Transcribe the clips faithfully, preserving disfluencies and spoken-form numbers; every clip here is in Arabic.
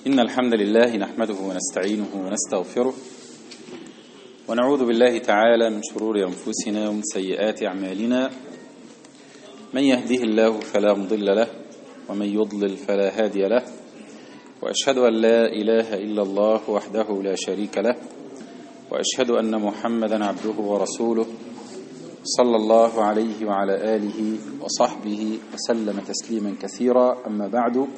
إن الحمد لله نحمده ونستعينه ونستغفره ونعوذ بالله تعالى من شرور أنفسنا ومن سيئات أعمالنا. من يهده الله فلا مضل له ومن يضلل فلا هادي له، وأشهد أن لا إله إلا الله وحده لا شريك له، وأشهد أن محمدا عبده ورسوله صلى الله عليه وعلى آله وصحبه وسلم تسليما كثيرا. أما بعد،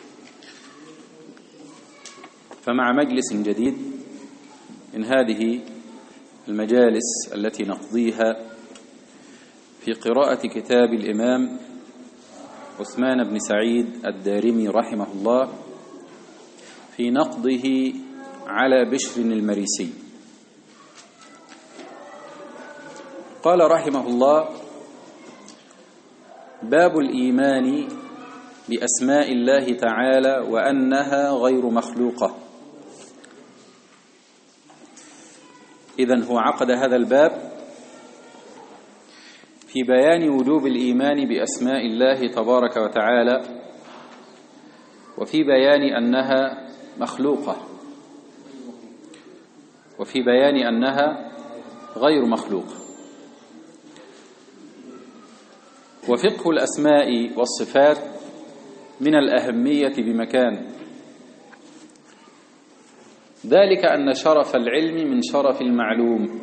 فمع مجلس جديد من هذه المجالس التي نقضيها في قراءة كتاب الإمام عثمان بن سعيد الدارمي رحمه الله في نقضه على بشر المريسي. قال رحمه الله: باب الإيمان بأسماء الله تعالى وأنها غير مخلوقة. إذن هو عقد هذا الباب في بيان وجوب الإيمان بأسماء الله تبارك وتعالى، وفي بيان أنها مخلوقة، وفي بيان أنها غير مخلوقة. وفقه الأسماء والصفات من الأهمية بمكان، ذلك أن شرف العلم من شرف المعلوم.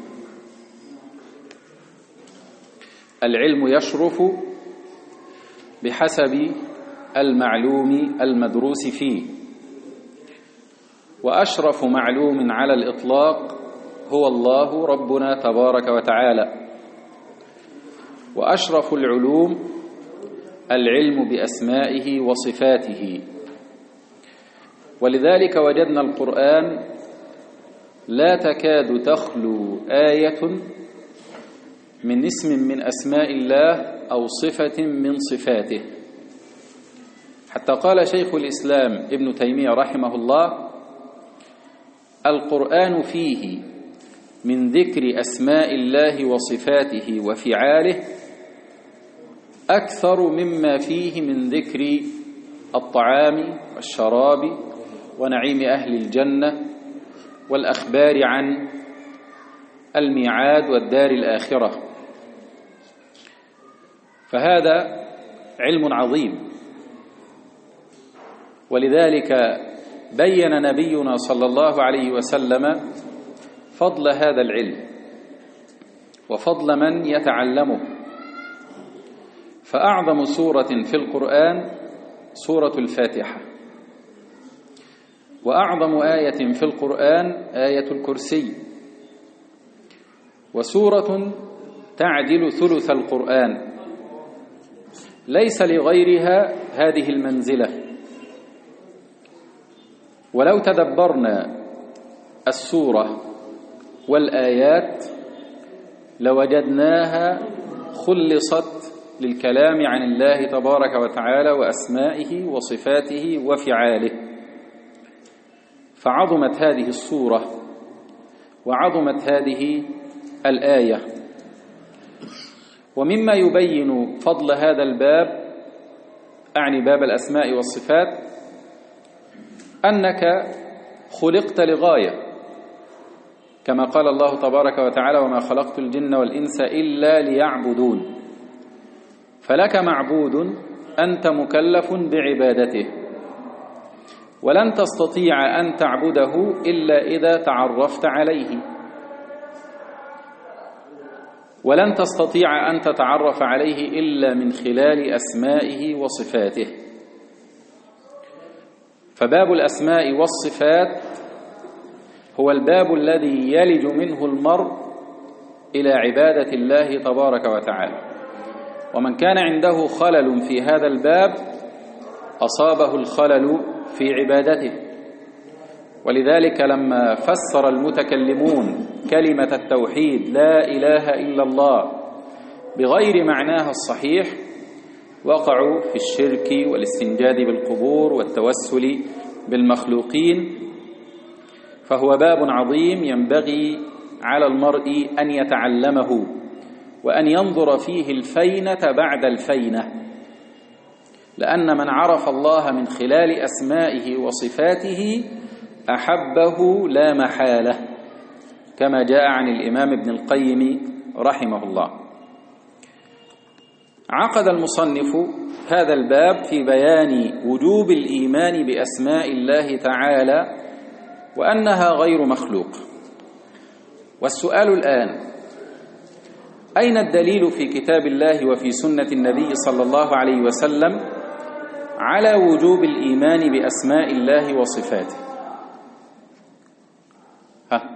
العلم يشرف بحسب المعلوم المدروس فيه، وأشرف معلوم على الإطلاق هو الله ربنا تبارك وتعالى، وأشرف العلوم العلم بأسمائه وصفاته. ولذلك وجدنا القرآن لا تكاد تخلو آية من اسم من أسماء الله أو صفة من صفاته، حتى قال شيخ الإسلام ابن تيمية رحمه الله: القرآن فيه من ذكر أسماء الله وصفاته وفعاله أكثر مما فيه من ذكر الطعام والشراب ونعيم أهل الجنة والأخبار عن الميعاد والدار الآخرة. فهذا علم عظيم، ولذلك بين نبينا صلى الله عليه وسلم فضل هذا العلم وفضل من يتعلمه. فأعظم سورة في القرآن سورة الفاتحة، وأعظم آية في القرآن آية الكرسي، وسورة تعدل ثلث القرآن ليس لغيرها هذه المنزلة. ولو تدبرنا السورة والآيات لوجدناها خلصت للكلام عن الله تبارك وتعالى وأسمائه وصفاته وفعاله. فعظمت هذه السورة وعظمت هذه الآية. ومما يبين فضل هذا الباب، أعني باب الأسماء والصفات، أنك خلقت لغاية، كما قال الله تبارك وتعالى: وما خلقت الجن والإنس إلا ليعبدون. فلك معبود أنت مكلف بعبادته، ولن تستطيع أن تعبده إلا إذا تعرفت عليه، ولن تستطيع أن تتعرف عليه إلا من خلال أسمائه وصفاته. فباب الأسماء والصفات هو الباب الذي يلج منه المرء إلى عبادة الله تبارك وتعالى. ومن كان عنده خلل في هذا الباب أصابه الخلل في عبادته. ولذلك لما فسر المتكلمون كلمة التوحيد لا إله إلا الله بغير معناها الصحيح وقعوا في الشرك والاستنجاد بالقبور والتوسل بالمخلوقين. فهو باب عظيم ينبغي على المرء أن يتعلمه وأن ينظر فيه الفينة بعد الفينة، لأن من عرف الله من خلال أسمائه وصفاته أحبه لا محالة، كما جاء عن الإمام ابن القيم رحمه الله. عقد المصنف هذا الباب في بيان وجوب الإيمان بأسماء الله تعالى وأنها غير مخلوق. والسؤال الآن: أين الدليل في كتاب الله وفي سنة النبي صلى الله عليه وسلم على وجوب الإيمان بأسماء الله وصفاته؟ ها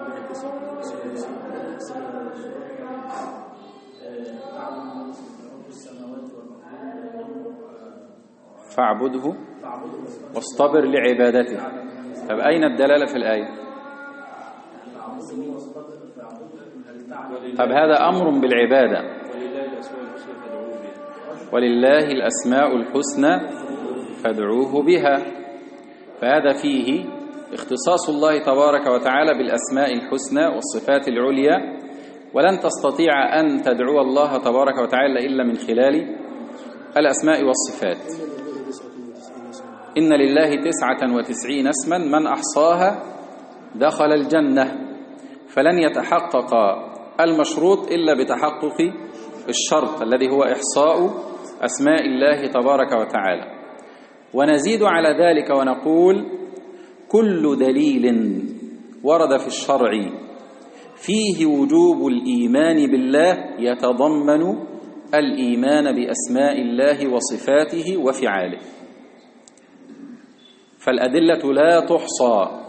فاعبده واصطبر لعبادته. طب أين الدلالة في الآية؟ طب هذا أمر بالعبادة، ولله الأسماء الحسنى فادعوه بها، فهذا فيه اختصاص الله تبارك وتعالى بالأسماء الحسنى والصفات العليا، ولن تستطيع أن تدعو الله تبارك وتعالى إلا من خلال الأسماء والصفات. إن لله تسعة وتسعين اسما من أحصاها دخل الجنة، فلن يتحقق المشروط إلا بتحقق الشرط الذي هو إحصاء أسماء الله تبارك وتعالى. ونزيد على ذلك ونقول: كل دليل ورد في الشرع فيه وجوب الإيمان بالله يتضمن الإيمان بأسماء الله وصفاته وفعاله، فالأدلة لا تحصى.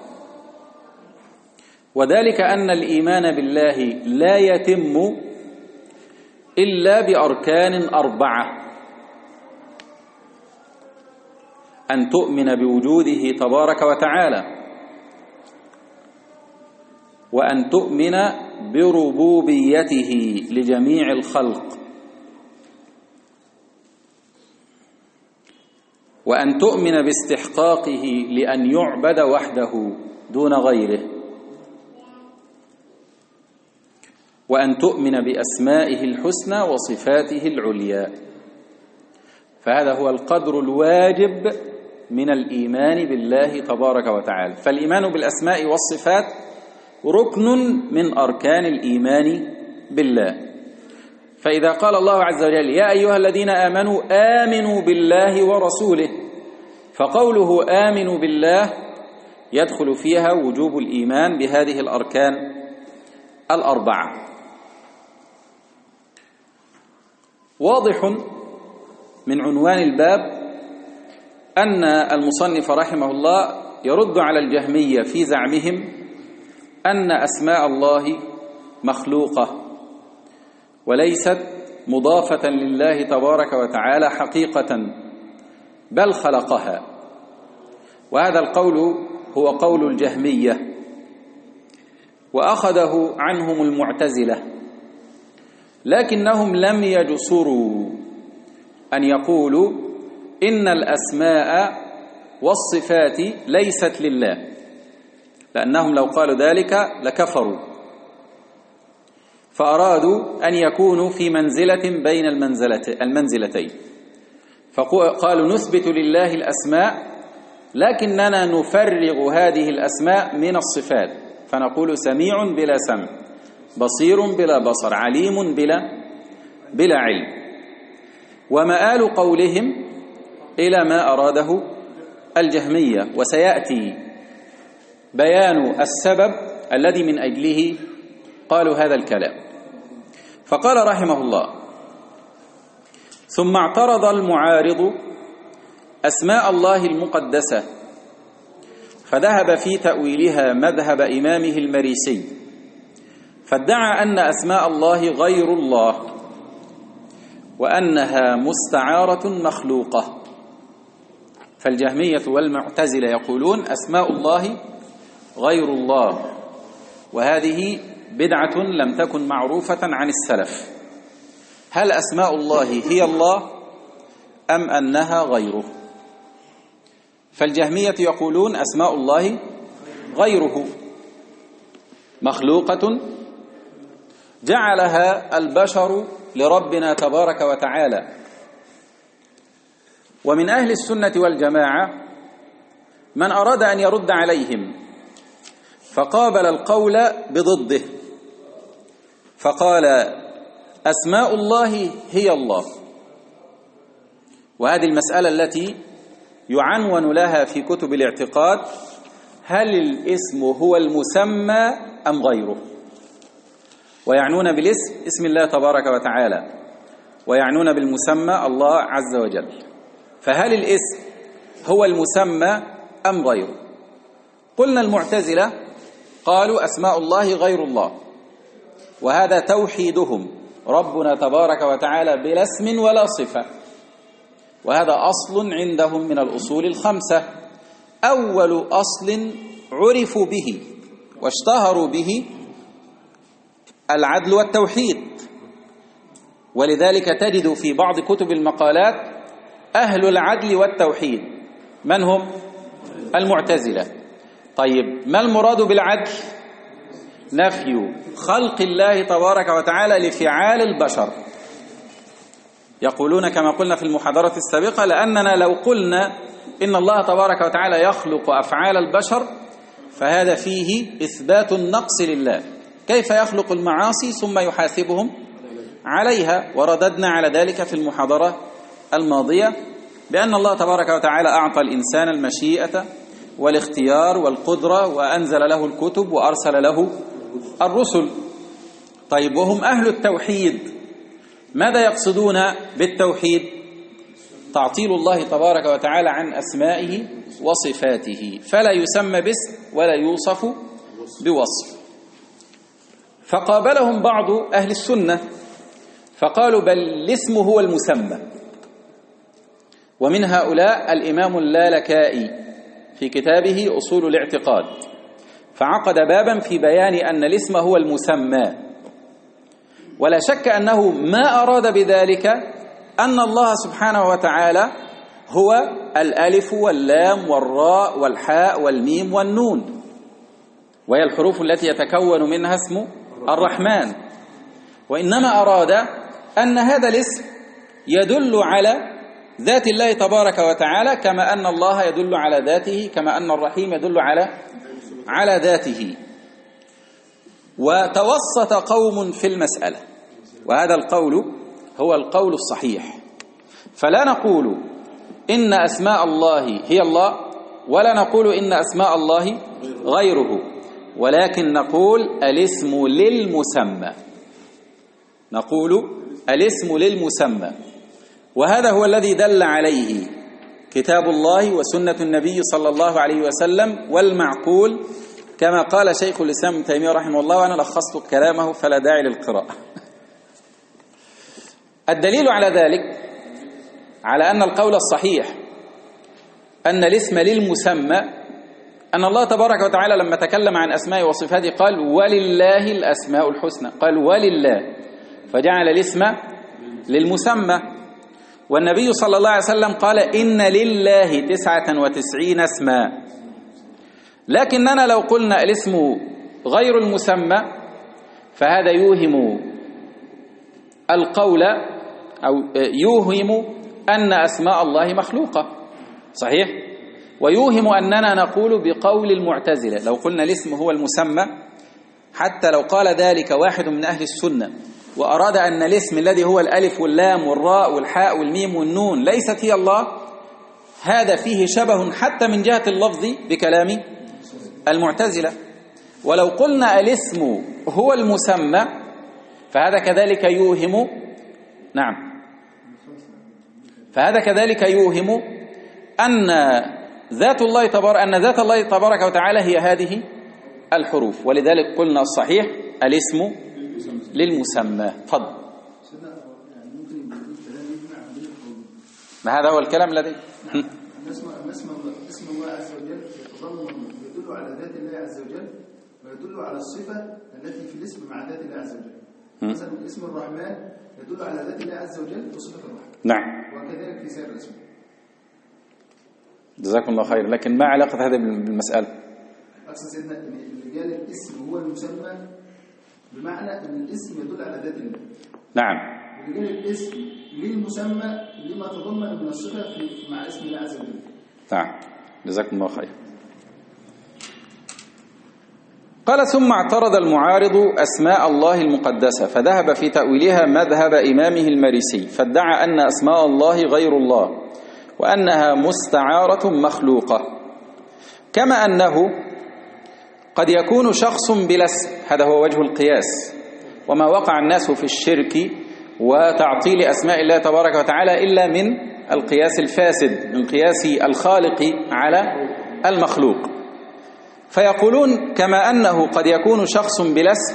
وذلك أن الإيمان بالله لا يتم إلا بأركان أربعة: أن تؤمن بوجوده تبارك وتعالى، وأن تؤمن بربوبيته لجميع الخلق، وأن تؤمن باستحقاقه لأن يعبد وحده دون غيره، وأن تؤمن بأسمائه الحسنى وصفاته العليا. فهذا هو القدر الواجب من الإيمان بالله تبارك وتعالى. فالإيمان بالأسماء والصفات ركن من أركان الإيمان بالله. فإذا قال الله عز وجل: يا أيها الذين آمنوا آمنوا بالله ورسوله، فقوله آمنوا بالله يدخل فيها وجوب الإيمان بهذه الأركان الأربعة. واضح من عنوان الباب أن المصنف رحمه الله يرد على الجهمية في زعمهم أن أسماء الله مخلوقة وليست مضافة لله تبارك وتعالى حقيقة، بل خلقها. وهذا القول هو قول الجهمية، وأخذه عنهم المعتزلة، لكنهم لم يجسروا أن يقولوا إن الأسماء والصفات ليست لله، لأنهم لو قالوا ذلك لكفروا، فأرادوا أن يكونوا في منزلة بين المنزلتين، فقالوا نثبت لله الأسماء لكننا نفرغ هذه الأسماء من الصفات، فنقول سميع بلا سمع، بصير بلا بصر، عليم بلا بلا علم. ومآل قولهم إلى ما أراده الجهمية، وسيأتي بيان السبب الذي من أجله قالوا هذا الكلام. فقال رحمه الله: ثم اعترض المعارض أسماء الله المقدسة، فذهب في تأويلها مذهب إمامه المريسي، فادعى أن أسماء الله غير الله، وأنها مستعارة مخلوقة. فالجهمية والمعتزلة يقولون أسماء الله غير الله، وهذه بدعة لم تكن معروفة عن السلف. هل أسماء الله هي الله أم أنها غيره؟ فالجهمية يقولون أسماء الله غيره، مخلوقة جعلها البشر لربنا تبارك وتعالى، ومن أهل السنة والجماعة من أراد أن يرد عليهم فقابل القول بضده فقال أسماء الله هي الله. وهذه المسألة التي يعنون لها في كتب الاعتقاد: هل الاسم هو المسمى أم غيره؟ ويعنون بالاسم اسم الله تبارك وتعالى، ويعنون بالمسمى الله عز وجل. فهل الاسم هو المسمى أم غيره؟ قلنا المعتزلة قالوا أسماء الله غير الله، وهذا توحيدهم، ربنا تبارك وتعالى بلا اسم ولا صفة، وهذا أصل عندهم من الأصول الخمسة، أول أصل عرفوا به واشتهروا به العدل والتوحيد. ولذلك تجد في بعض كتب المقالات أهل العدل والتوحيد من هم؟ المعتزلة. طيب ما المراد بالعدل؟ نفي خلق الله تبارك وتعالى لفعال البشر. يقولون كما قلنا في المحاضرة السابقة: لأننا لو قلنا إن الله تبارك وتعالى يخلق أفعال البشر فهذا فيه إثبات النقص لله. كيف يخلق المعاصي ثم يحاسبهم عليها؟ ورددنا على ذلك في المحاضرة الماضية بأن الله تبارك وتعالى أعطى الإنسان المشيئة والاختيار والقدرة، وأنزل له الكتب وأرسل له الرسل. طيب وهم أهل التوحيد ماذا يقصدون بالتوحيد؟ تعطيل الله تبارك وتعالى عن أسمائه وصفاته، فلا يسمى باسم ولا يوصف بوصف. فقابلهم بعض أهل السنة فقالوا بل الاسم هو المسمى. ومن هؤلاء الإمام اللالكائي في كتابه أصول الاعتقاد، فعقد بابا في بيان أن الاسم هو المسمى. ولا شك أنه ما أراد بذلك أن الله سبحانه وتعالى هو الألف واللام والراء والحاء والميم والنون، وهي الحروف التي يتكون منها اسم الرحمن. وإنما أراد أن هذا الاسم يدل على ذات الله تبارك وتعالى، كما أن الله يدل على ذاته، كما أن الرحيم يدل على على ذاته. وتوسط قوم في المسألة، وهذا القول هو القول الصحيح. فلا نقول إن أسماء الله هي الله، ولا نقول إن أسماء الله غيره، ولكن نقول الاسم للمسمى، نقول الاسم للمسمى. وهذا هو الذي دل عليه كتاب الله وسنة النبي صلى الله عليه وسلم والمعقول، كما قال شيخ الإسلام ابن تيمية رحمه الله، وأنا لخصت كلامه فلا داعي للقراءة. الدليل على ذلك على أن القول الصحيح أن الاسم للمسمى أن الله تبارك وتعالى لما تكلم عن أسماء وصفاته قال ولله الأسماء الحسنى، قال ولله، فجعل الاسم للمسمى. والنبي صلى الله عليه وسلم قال إن لله تسعة وتسعين اسما. لكننا لو قلنا الاسم غير المسمى فهذا يوهم القول أو يوهم أن أسماء الله مخلوقة، صحيح؟ ويوهم أننا نقول بقول المعتزلة لو قلنا الاسم هو المسمى، حتى لو قال ذلك واحد من أهل السنة وأراد أن الاسم الذي هو الألف واللام والراء والحاء والميم والنون ليست هي الله، هذا فيه شبه حتى من جهة اللفظ بكلام المعتزلة. ولو قلنا الاسم هو المسمى فهذا كذلك يوهم نعم فهذا كذلك يوهم أن ذات الله تبارك أن ذات الله تبارك وتعالى هي هذه الحروف. ولذلك قلنا الصحيح الاسم للمسمى. تفضل. ما هذا هو الكلام الذي اسم الله عز وجل يتضمن يدل على ذات الله عز وجل ويدل على الصفة التي في الاسم مع ذات الله عز وجل. مثلا اسم الرحمن يدل على ذات الله عز وجل وصفة الرحمن. نعم. وكذلك في سائر الاسماء. جزاكم الله خير. لكن ما علاقة هذا بالمسألة؟ أقصد سيدنا اللي قال الاسم هو المسمى بمعنى أن الاسم يدل على ذات الله. نعم. اللي قال الاسم للمسمى لما تضمن من الصفة في مع اسم الله عز وجل. نعم، جزاكم الله خير. قال: ثم اعترض المعارض أسماء الله المقدسة فذهب في تأويلها مذهب إمامه المريسي، فادعى أن أسماء الله غير الله وأنها مستعارة مخلوقة، كما أنه قد يكون شخص بلا اسم، هذا هو وجه القياس، وما وقع الناس في الشرك وتعطيل أسماء الله تبارك وتعالى إلا من القياس الفاسد، من قياس الخالق على المخلوق. فيقولون كما أنه قد يكون شخص بلا اسم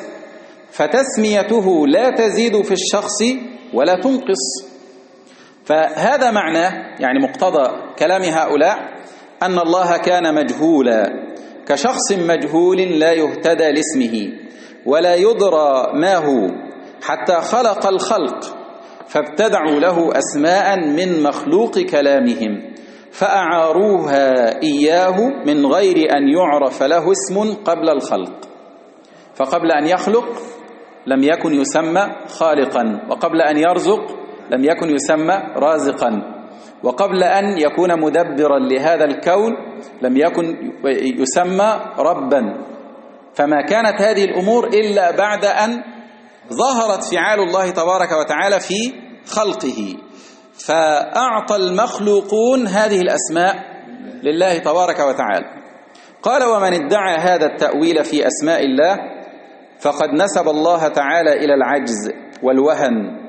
فتسميته لا تزيد في الشخص ولا تنقص. فهذا معناه، يعني مقتضى كلام هؤلاء، أن الله كان مجهولا كشخص مجهول لا يهتدى لاسمه ولا يدرى ما هو حتى خلق الخلق، فابتدعوا له أسماء من مخلوق كلامهم فأعاروها إياه من غير أن يعرف له اسم قبل الخلق. فقبل أن يخلق لم يكن يسمى خالقا، وقبل أن يرزق لم يكن يسمى رازقا، وقبل أن يكون مدبرا لهذا الكون لم يكن يسمى ربا. فما كانت هذه الأمور إلا بعد أن ظهرت فعال الله تبارك وتعالى في خلقه، فأعطى المخلوقون هذه الأسماء لله تبارك وتعالى. قال: ومن ادعى هذا التأويل في أسماء الله فقد نسب الله تعالى إلى العجز والوهن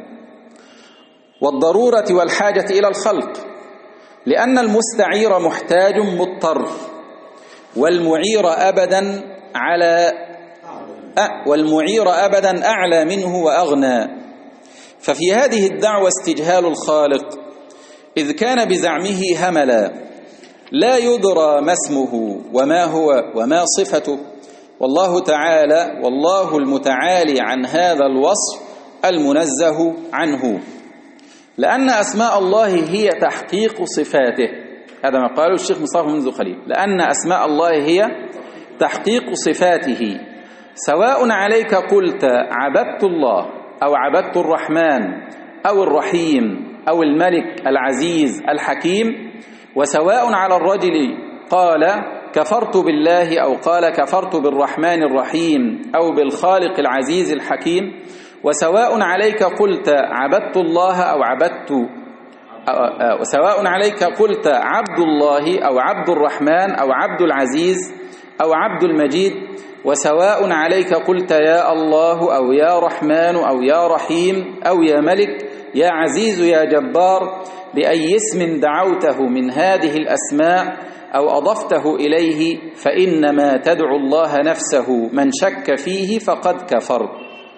والضرورة والحاجة إلى الخلق، لأن المستعير محتاج مضطر، والمعير أبدا على أ والمعير أبدا أعلى منه وأغنى. ففي هذه الدعوة استجهال الخالق، إذ كان بزعمه هملا لا يدرى ما اسمه وما هو وما صفته، والله تعالى والله المتعالي عن هذا الوصف المنزه عنه، لأن أسماء الله هي تحقيق صفاته. هذا ما قاله الشيخ مصطفى منذ قليل، لأن أسماء الله هي تحقيق صفاته، سواء عليك قلت عبدت الله أو عبدت الرحمن أو الرحيم أو الملك العزيز الحكيم، وسواء على الرجل قال كفرت بالله أو قال كفرت بالرحمن الرحيم أو بالخالق العزيز الحكيم، وسواء عليك قلت عبدت الله أو عبدت وسواء عليك قلت عبد الله أو عبد الرحمن أو عبد العزيز أو عبد المجيد، وسواء عليك قلت يا الله أو يا رحمن أو يا رحيم أو يا ملك يا عزيز يا جبار، بأي اسم دعوته من هذه الأسماء أو أضفته إليه فإنما تدعو الله نفسه، من شك فيه فقد كفر.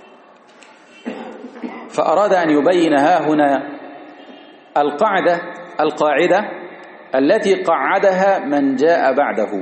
فأراد أن يبين ها هنا القاعدة القاعدة التي قعدها من جاء بعده.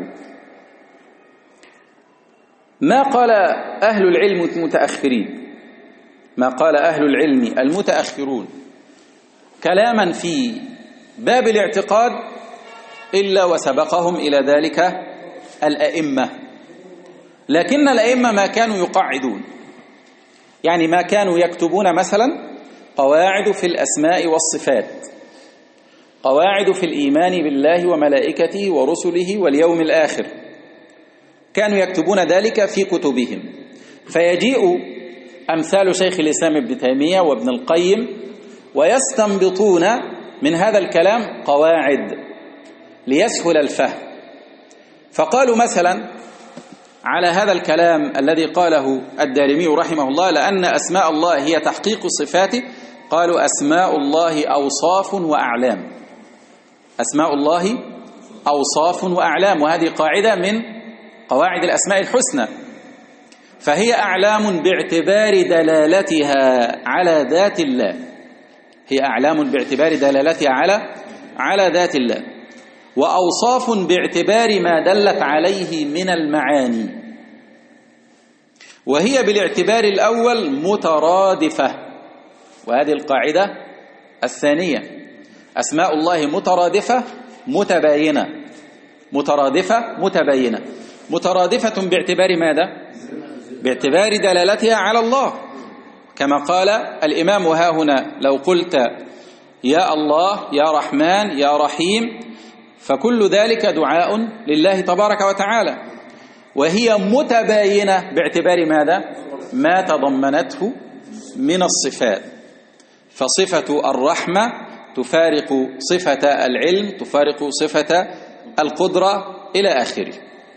ما قال أهل العلم المتأخرين ما قال أهل العلم المتأخرون كلاما في باب الاعتقاد إلا وسبقهم إلى ذلك الأئمة، لكن الأئمة ما كانوا يقعدون، يعني ما كانوا يكتبون مثلا قواعد في الأسماء والصفات، قواعد في الإيمان بالله وملائكته ورسله واليوم الآخر، كانوا يكتبون ذلك في كتبهم. فيجيء أمثال شيخ الإسلام ابن تيمية وابن القيم ويستنبطون من هذا الكلام قواعد ليسهل الفهم. فقالوا مثلا على هذا الكلام الذي قاله الدارمي رحمه الله، لأن أسماء الله هي تحقيق صفاته، قالوا أسماء الله أوصاف وأعلام. أسماء الله أوصاف وأعلام، وهذه قاعدة من قواعد الأسماء الحسنى، فهي أعلام باعتبار دلالتها على ذات الله، هي أعلام باعتبار دلالتها على على ذات الله، وأوصاف باعتبار ما دلت عليه من المعاني، وهي بالاعتبار الأول مترادفة. وهذه القاعدة الثانية، أسماء الله مترادفة متباينة، مترادفة متباينة. مترادفة باعتبار ماذا؟ باعتبار دلالتها على الله، كما قال الإمام ها هنا لو قلت يا الله، يا رحمن، يا رحيم، فكل ذلك دعاء لله تبارك وتعالى، وهي متباينة باعتبار ماذا؟ ما تضمنته من الصفات. فصفة الرحمة تفارق صفة العلم، تفارق صفة القدرة إلى آخره.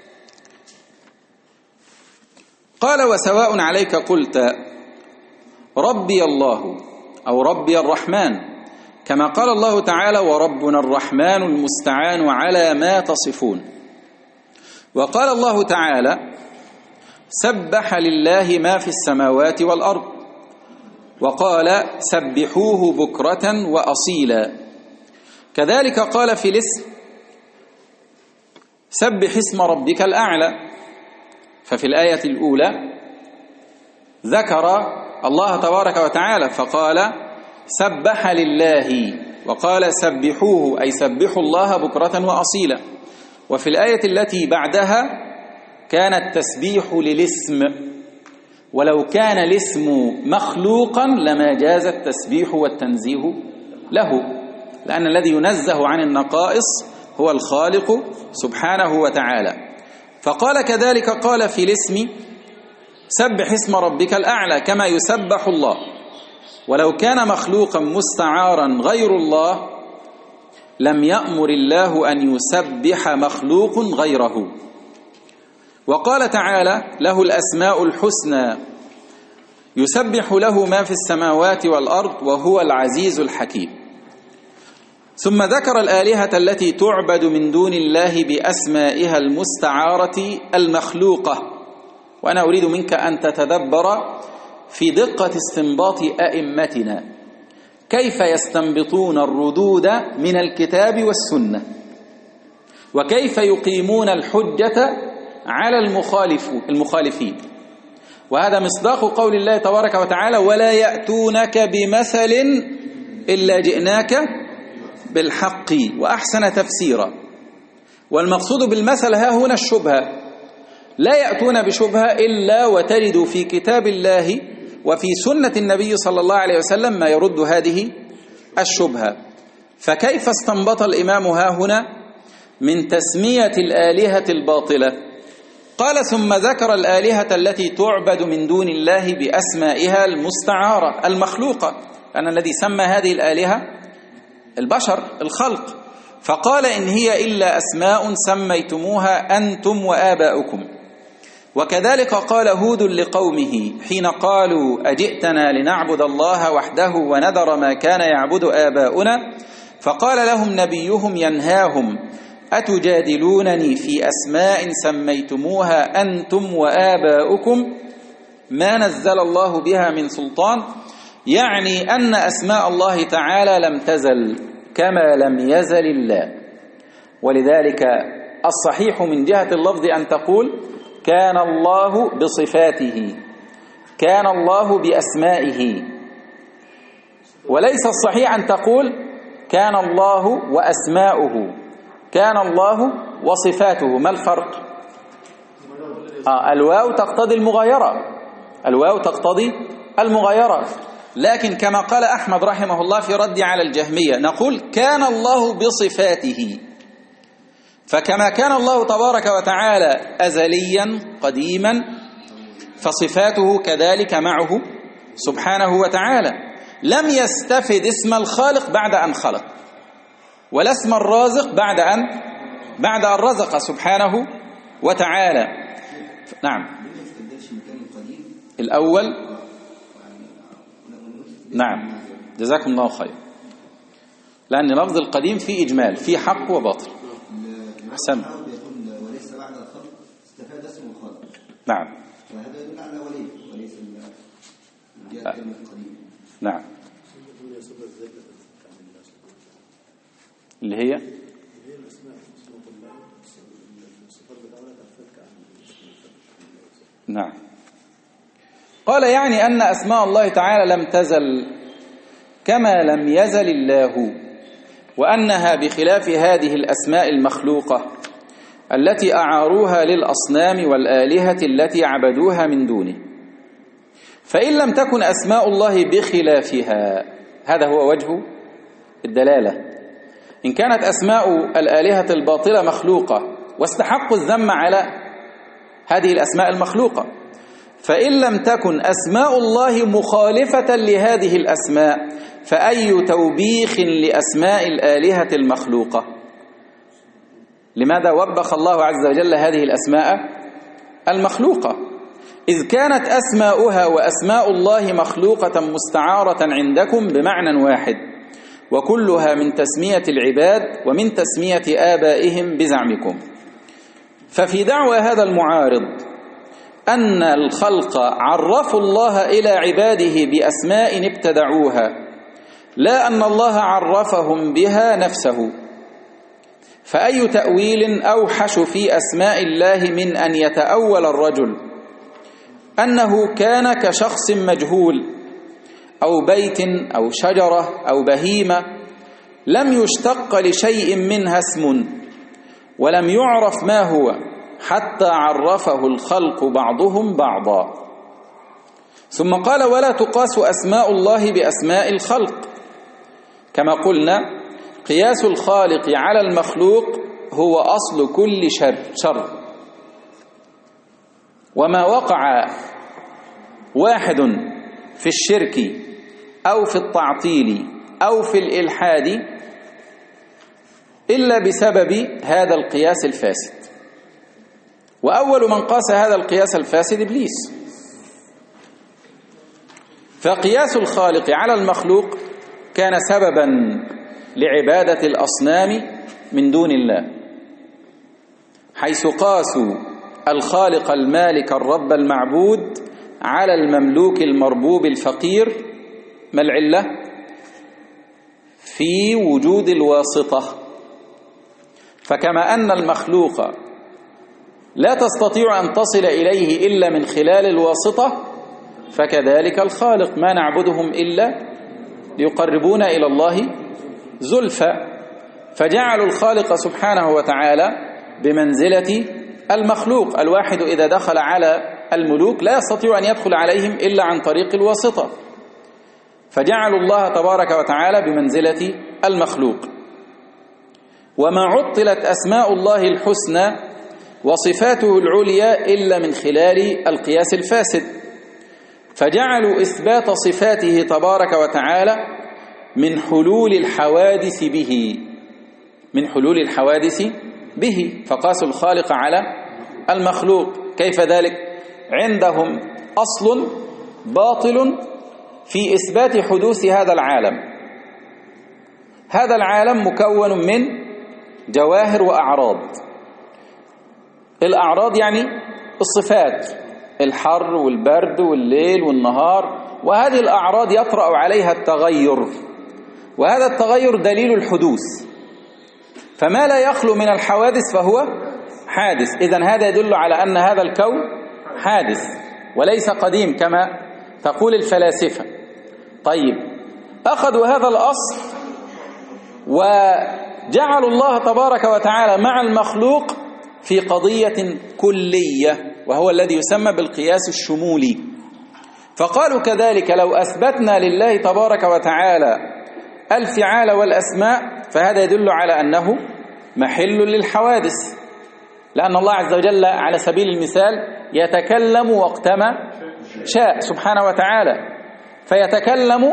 قال: وسواء عليك قلت ربي الله أو ربي الرحمن، كما قال الله تعالى: وربنا الرحمن المستعان على ما تصفون. وقال الله تعالى: سبح لله ما في السماوات والأرض. وقال: سبحوه بكرة وأصيلا. كذلك قال في الاسم: سبح اسم ربك الأعلى. ففي الآية الأولى ذكر الله تبارك وتعالى فقال: سبح لله، وقال: سبحوه أي سبحوا الله بكرة وأصيلا. وفي الآية التي بعدها كان التسبيح للاسم، ولو كان الاسم مخلوقا لما جاز التسبيح والتنزيه له، لأن الذي ينزه عن النقائص هو الخالق سبحانه وتعالى. فقال كذلك قال في الاسم: سبح اسم ربك الأعلى، كما يسبح الله. ولو كان مخلوقا مستعارا غير الله لم يأمر الله أن يسبح مخلوق غيره. وقال تعالى: له الأسماء الحسنى يسبح له ما في السماوات والأرض وهو العزيز الحكيم. ثم ذكر الآلهة التي تعبد من دون الله بأسمائها المستعارة المخلوقة. وأنا أريد منك أن تتدبر في دقة استنباط أئمتنا، كيف يستنبطون الردود من الكتاب والسنة، وكيف يقيمون الحجة على المخالف المخالفين. وهذا مصداق قول الله تبارك وتعالى: ولا يأتونك بمثل إلا جئناك بالحق وأحسن تفسيرا. والمقصود بالمثل ها هنا الشبهة، لا يأتون بشبهة إلا وترد في كتاب الله وفي سنة النبي صلى الله عليه وسلم ما يرد هذه الشبهة. فكيف استنبط الإمام ها هنا من تسمية الآلهة الباطلة؟ قال: ثم ذكر الآلهة التي تعبد من دون الله بأسمائها المستعارة المخلوقة، أن الذي سمى هذه الآلهة البشر الخلق، فقال: إن هي إلا أسماء سميتموها أنتم وآباؤكم. وكذلك قال هود لقومه حين قالوا: أجئتنا لنعبد الله وحده ونذر ما كان يعبد آباؤنا، فقال لهم نبيهم ينهاهم: أتجادلونني في أسماء سميتموها أنتم وآباؤكم ما نزل الله بها من سلطان، يعني أن أسماء الله تعالى لم تزل كما لم يزل الله. ولذلك الصحيح من جهة اللفظ أن تقول: كان الله بصفاته، كان الله بأسمائه. وليس الصحيح أن تقول: كان الله وأسماؤه، كان الله وصفاته. ما الفرق؟ آه الواو تقتضي المغايرة، الواو تقتضي المغايرة. لكن كما قال أحمد رحمه الله في رد على الجهمية، نقول: كان الله بصفاته. فكما كان الله تبارك وتعالى أزليا قديما، فصفاته كذلك معه سبحانه وتعالى. لم يستفد اسم الخالق بعد أن خلق، ولا اسم الرازق بعد أن بعد أن رزق سبحانه وتعالى. نعم. الأول نعم، جزاكم الله خير، لأن لفظ القديم فيه إجمال، فيه حق وباطل. أحسن. وليس بعد الخلق استفاد اسم الخالق. نعم. فهذا يدل على ولي وليس الجهة القديم. نعم. اللي هي نعم. قال: يعني أن أسماء الله تعالى لم تزل كما لم يزل الله، وأنها بخلاف هذه الأسماء المخلوقة التي أعاروها للأصنام والآلهة التي عبدوها من دونه. فإن لم تكن أسماء الله بخلافها، هذا هو وجه الدلالة. إن كانت أسماء الآلهة الباطلة مخلوقة واستحقوا الذم على هذه الأسماء المخلوقة، فإن لم تكن أسماء الله مخالفة لهذه الأسماء فأي توبيخ لأسماء الآلهة المخلوقة؟ لماذا وبخ الله عز وجل هذه الأسماء المخلوقة؟ إذ كانت أسماؤها وأسماء الله مخلوقة مستعارة عندكم بمعنى واحد، وكلها من تسمية العباد ومن تسمية آبائهم بزعمكم. ففي دعوى هذا المعارض أن الخلق عرفوا الله إلى عباده بأسماء ابتدعوها، لا أن الله عرفهم بها نفسه، فأي تأويل أوحش في أسماء الله من أن يتأول الرجل أنه كان كشخص مجهول أو بيت أو شجرة أو بهيمة لم يشتق لشيء منها اسم ولم يعرف ما هو حتى عرفه الخلق بعضهم بعضا. ثم قال: ولا تقاس أسماء الله بأسماء الخلق. كما قلنا قياس الخالق على المخلوق هو أصل كل شر, شر وما وقع واحد في الشرك أو في التعطيل أو في الإلحاد إلا بسبب هذا القياس الفاسد. وأول من قاس هذا القياس الفاسد إبليس. فقياس الخالق على المخلوق كان سببا لعبادة الأصنام من دون الله، حيث قاسوا الخالق المالك الرب المعبود على المملوك المربوب الفقير. ما العلة؟ في وجود الواسطة. فكما أن المخلوق لا تستطيع أن تصل إليه إلا من خلال الواسطة، فكذلك الخالق ما نعبدهم إلا ليقربونا إلى الله زلفى. فجعلوا الخالق سبحانه وتعالى بمنزلة المخلوق. الواحد إذا دخل على الملوك لا يستطيع أن يدخل عليهم إلا عن طريق الواسطة، فجعلوا الله تبارك وتعالى بمنزلة المخلوق. وما عطلت أسماء الله الحسنى وصفاته العليا إلا من خلال القياس الفاسد، فجعلوا إثبات صفاته تبارك وتعالى من حلول الحوادث به من حلول الحوادث به فقاسوا الخالق على المخلوق. كيف ذلك؟ عندهم أصل باطل في إثبات حدوث هذا العالم. هذا العالم مكون من جواهر وأعراض. الأعراض يعني الصفات، الحر والبرد والليل والنهار، وهذه الأعراض يطرأ عليها التغير، وهذا التغير دليل الحدوث. فما لا يخلو من الحوادث فهو حادث. إذن هذا يدل على أن هذا الكون حادث وليس قديم كما تقول الفلاسفة. طيب، أخذوا هذا الأصل وجعلوا الله تبارك وتعالى مع المخلوق في قضية كلية، وهو الذي يسمى بالقياس الشمولي. فقالوا كذلك لو أثبتنا لله تبارك وتعالى الفعال والأسماء فهذا يدل على أنه محل للحوادث، لأن الله عز وجل على سبيل المثال يتكلم وقتما شاء سبحانه وتعالى، فيتكلم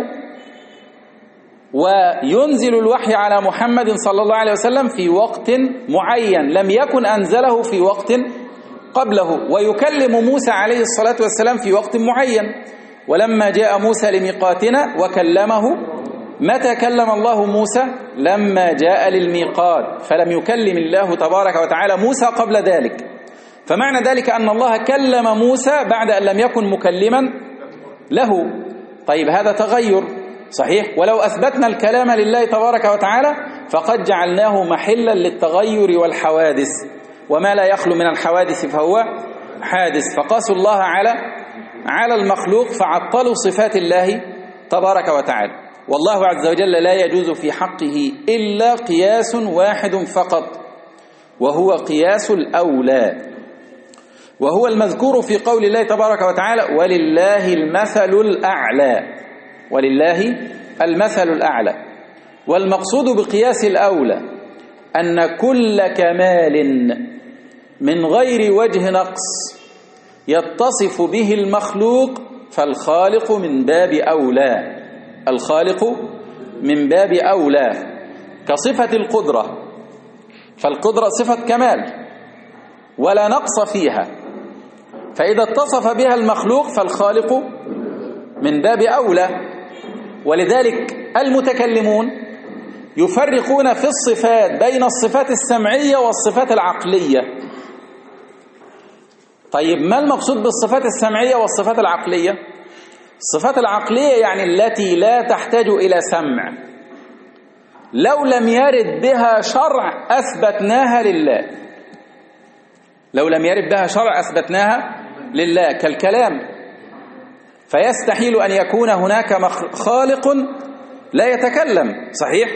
وينزل الوحي على محمد صلى الله عليه وسلم في وقت معين لم يكن أنزله في وقت قبله، ويكلم موسى عليه الصلاة والسلام في وقت معين. ولما جاء موسى لميقاتنا وكلمه، متى كلم الله موسى؟ لما جاء للميقات، فلم يكلم الله تبارك وتعالى موسى قبل ذلك. فمعنى ذلك أن الله كلم موسى بعد أن لم يكن مكلما له. طيب، هذا تغير صحيح. ولو أثبتنا الكلام لله تبارك وتعالى فقد جعلناه محلا للتغير والحوادث، وما لا يخلو من الحوادث فهو حادث. فقاسوا الله على على المخلوق فعطلوا صفات الله تبارك وتعالى. والله عز وجل لا يجوز في حقه إلا قياس واحد فقط، وهو قياس الأولى، وهو المذكور في قول الله تبارك وتعالى: ولله المثل الأعلى. ولله المثل الأعلى. والمقصود بقياس الأولى أن كل كمال من غير وجه نقص يتصف به المخلوق فالخالق من باب أولى. الخالق من باب أولى، كصفة القدرة، فالقدرة صفة كمال ولا نقص فيها، فإذا اتصف بها المخلوق فالخالق من باب أولى. ولذلك المتكلمون يفرقون في الصفات بين الصفات السمعية والصفات العقلية. طيب ما المقصود بالصفات السمعية والصفات العقلية؟ الصفات العقلية يعني التي لا تحتاج إلى سمع، لو لم يرد بها شرع أثبتناها لله، لو لم يرد بها شرع أثبتناها لله، كالكلام، فيستحيل أن يكون هناك خالق لا يتكلم، صحيح؟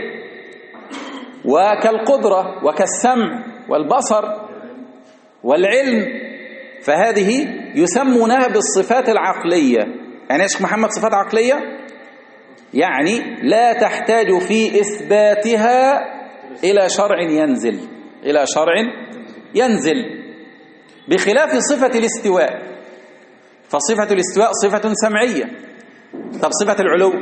وكالقدرة وكالسمع والبصر والعلم، فهذه يسمونها بالصفات العقلية. يعني يا شيخ محمد صفات عقلية يعني لا تحتاج في إثباتها إلى شرع ينزل، إلى شرع ينزل، بخلاف صفة الاستواء، فصفة الاستواء صفة سمعية. طب صفة العلو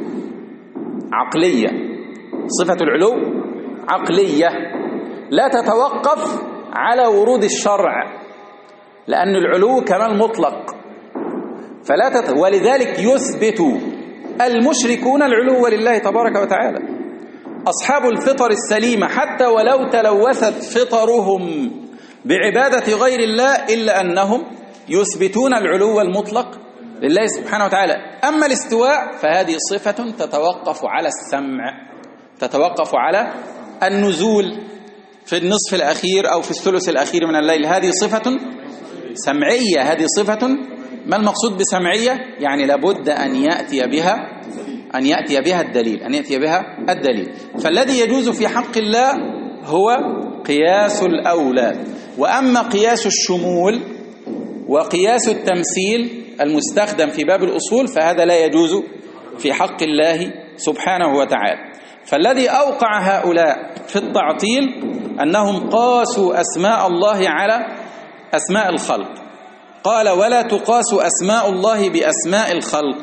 عقلية، صفة العلو عقلية لا تتوقف على ورود الشرع، لأن العلو كمال مطلق، فلا تت... ولذلك يثبت المشركون العلو لله تبارك وتعالى. أصحاب الفطر السليمة حتى ولو تلوثت فطرهم بعبادة غير الله إلا أنهم يثبتون العلو المطلق لله سبحانه وتعالى. أما الاستواء فهذه صفة تتوقف على السمع، تتوقف على النزول في النصف الأخير أو في الثلث الأخير من الليل، هذه صفة سمعية. هذه صفة، ما المقصود بسمعية؟ يعني لابد أن يأتي بها أن يأتي بها الدليل، أن يأتي بها الدليل. فالذي يجوز في حق الله هو قياس الأولى. وأما قياس الشمول وقياس التمثيل المستخدم في باب الأصول فهذا لا يجوز في حق الله سبحانه وتعالى. فالذي أوقع هؤلاء في التعطيل أنهم قاسوا أسماء الله على أسماء الخلق. قال ولا تقاس أسماء الله بأسماء الخلق،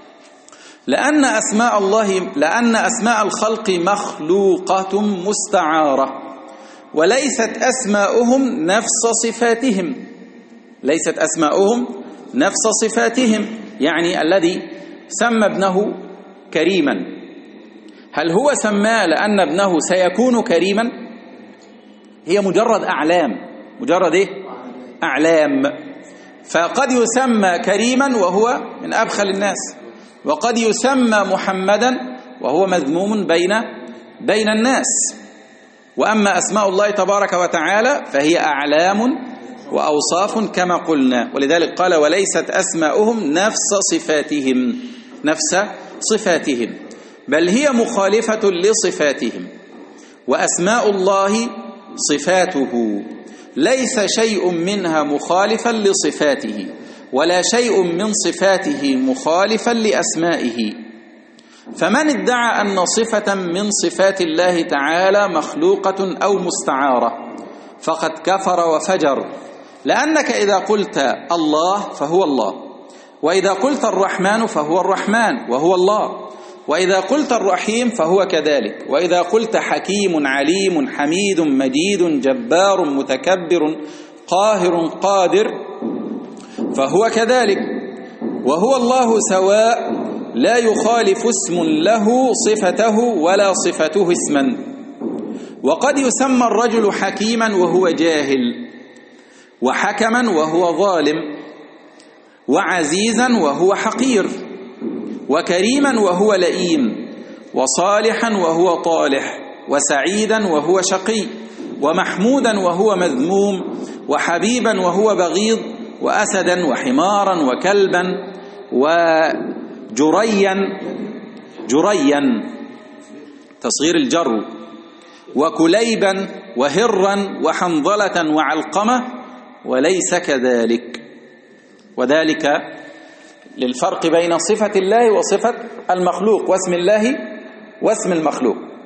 لأن أسماء الله لأن أسماء الخلق مخلوقة مستعارة، وليست أسماؤهم نفس صفاتهم، ليست أسماؤهم نفس صفاتهم. يعني الذي سمى ابنه كريما، هل هو سماه لأن ابنه سيكون كريما؟ هي مجرد أعلام، مجرد إيه؟ أعلام. فقد يسمى كريما وهو من أبخل الناس، وقد يسمى محمدا وهو مذموم بين بين الناس. وأما أسماء الله تبارك وتعالى فهي أعلام وأوصاف كما قلنا. ولذلك قال وليست أسماؤهم نفس صفاتهم، نفس صفاتهم، بل هي مخالفة لصفاتهم. وأسماء الله صفاته، ليس شيء منها مخالفا لصفاته، ولا شيء من صفاته مخالفا لأسمائه. فمن ادعى أن صفة من صفات الله تعالى مخلوقة أو مستعارة فقد كفر وفجر، لأنك إذا قلت الله فهو الله، وإذا قلت الرحمن فهو الرحمن وهو الله، وإذا قلت الرحيم فهو كذلك، وإذا قلت حكيم عليم حميد مجيد جبار متكبر قاهر قادر فهو كذلك. وهو الله سواء لا يخالف اسم له صفته ولا صفته اسما. وقد يسمى الرجل حكيما وهو جاهل، وحكما وهو ظالم، وعزيزا وهو حقير، وكريما وهو لئيم، وصالحا وهو طالح، وسعيدا وهو شقي، ومحمودا وهو مذموم، وحبيبا وهو بغيض، وأسدا وحمارا وكلبا وجريا، جريا تصغير الجر، وكليبا وهرا وحنظلة وعلقمة، وليس كذلك. وذلك للفرق بين صفة الله وصفة المخلوق، واسم الله واسم المخلوق.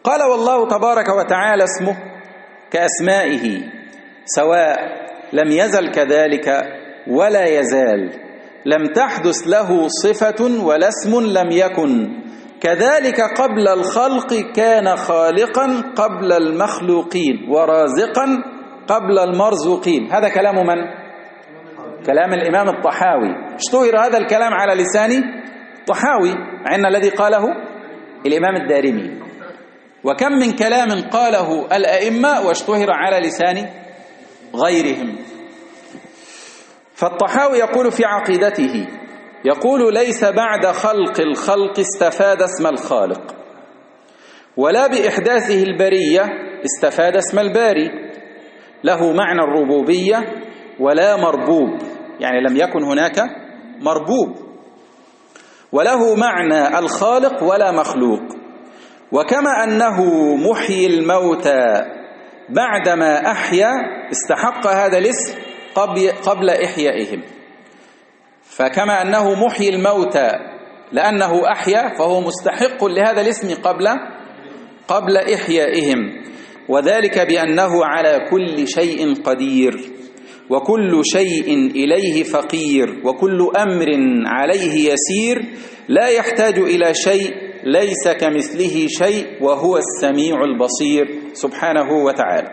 قال والله تبارك وتعالى اسمه كأسمائه سواء لم يزل كذلك ولا يزال، لم تحدث له صفة ولا اسم لم يكن، كذلك قبل الخلق كان خالقا قبل المخلوقين ورازقا قبل المرزوقين. هذا كلام من؟ كلام الإمام الطحاوي. اشتهر هذا الكلام على لسان الطحاوي عن الذي قاله الإمام الدارمي، وكم من كلام قاله الأئمة واشتهر على لسان غيرهم. فالطحاوي يقول في عقيدته، يقول ليس بعد خلق الخلق استفاد اسم الخالق، ولا بإحداثه البرية استفاد اسم الباري، له معنى الربوبية ولا مربوب، يعني لم يكن هناك مربوب، وله معنى الخالق ولا مخلوق. وكما أنه محيي الموتى بعدما أحيا استحق هذا الاسم قبل إحيائهم، فكما أنه محيي الموتى لأنه أحيا فهو مستحق لهذا الاسم قبل قبل إحيائهم، وذلك بأنه على كل شيء قدير، وكل شيء إليه فقير، وكل أمر عليه يسير، لا يحتاج إلى شيء، ليس كمثله شيء، وهو السميع البصير سبحانه وتعالى.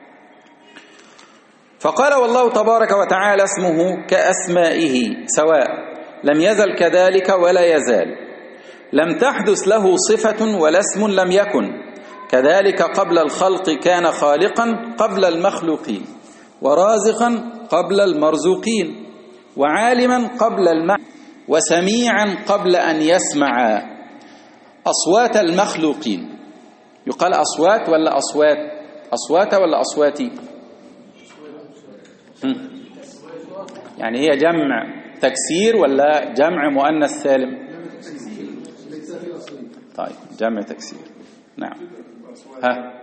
فقال والله تبارك وتعالى اسمه كأسمائه سواء لم يزل كذلك ولا يزال، لم تحدث له صفة ولا اسم لم يكن، كذلك قبل الخلق كان خالقا قبل المخلوقين، ورازقا قبل المرزوقين، وعالما قبل المعنى، وسميعا قبل أن يسمع أصوات المخلوقين. يقال أصوات ولا أصوات؟ أصوات ولا أصواتي؟ يعني هي جمع تكسير ولا جمع مؤنث سالم؟ طيب جمع تكسير. نعم. ها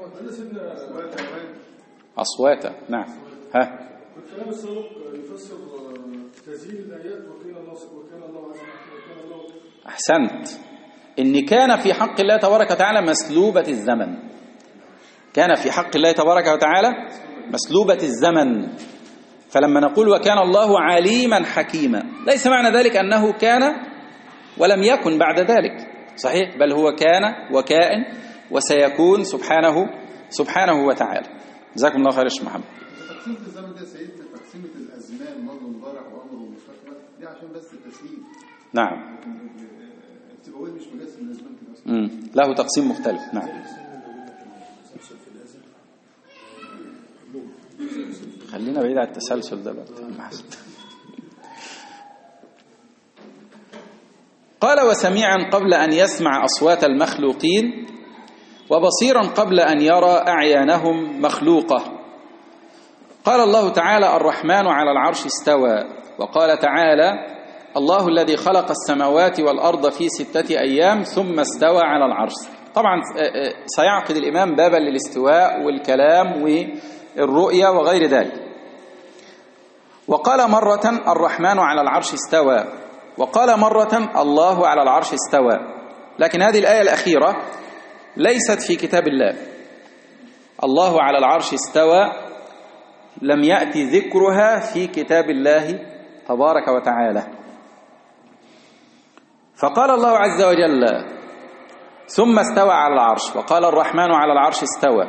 أصوات. نعم. ها الكلام السابق يفسر تزيين الآيات وكان الله وكان الله عز وكان الله. أحسنت. إن كان في حق الله تبارك وتعالى مسلوبة الزمن، كان في حق الله تبارك وتعالى مسلوبة الزمن. فلما نقول وكان الله عليما حكيما ليس معنى ذلك أنه كان ولم يكن بعد ذلك، صحيح، بل هو كان وكائن وسيكون سبحانه سبحانه وتعالى. جزاكم الله خير يا شيخ محمد. تقسيم الزمن ده سيد تقسيمة الأزمان ماضي ومضارع وأمر ومستقبل دي عشان بس التسهيل. نعم. التبويب مش مجسم الأزمان كده أصلا. امم له تقسيم مختلف. نعم. خلينا بعيد عن التسلسل ده بقى. قال وسميعا قبل أن يسمع أصوات المخلوقين، وبصيرا قبل أن يرى أعيانهم مخلوقة. قال الله تعالى الرحمن على العرش استوى، وقال تعالى الله الذي خلق السماوات والأرض في ستة أيام ثم استوى على العرش. طبعا سيعقد الإمام بابا للاستواء والكلام والرؤية وغير ذلك. وقال مرة الرحمن على العرش استوى، وقال مرة الله على العرش استوى. لكن هذه الآية الأخيرة ليست في كتاب الله. الله على العرش استوى لم يأتي ذكرها في كتاب الله تبارك وتعالى. فقال الله عز وجل ثم استوى على العرش، وقال الرحمن على العرش استوى.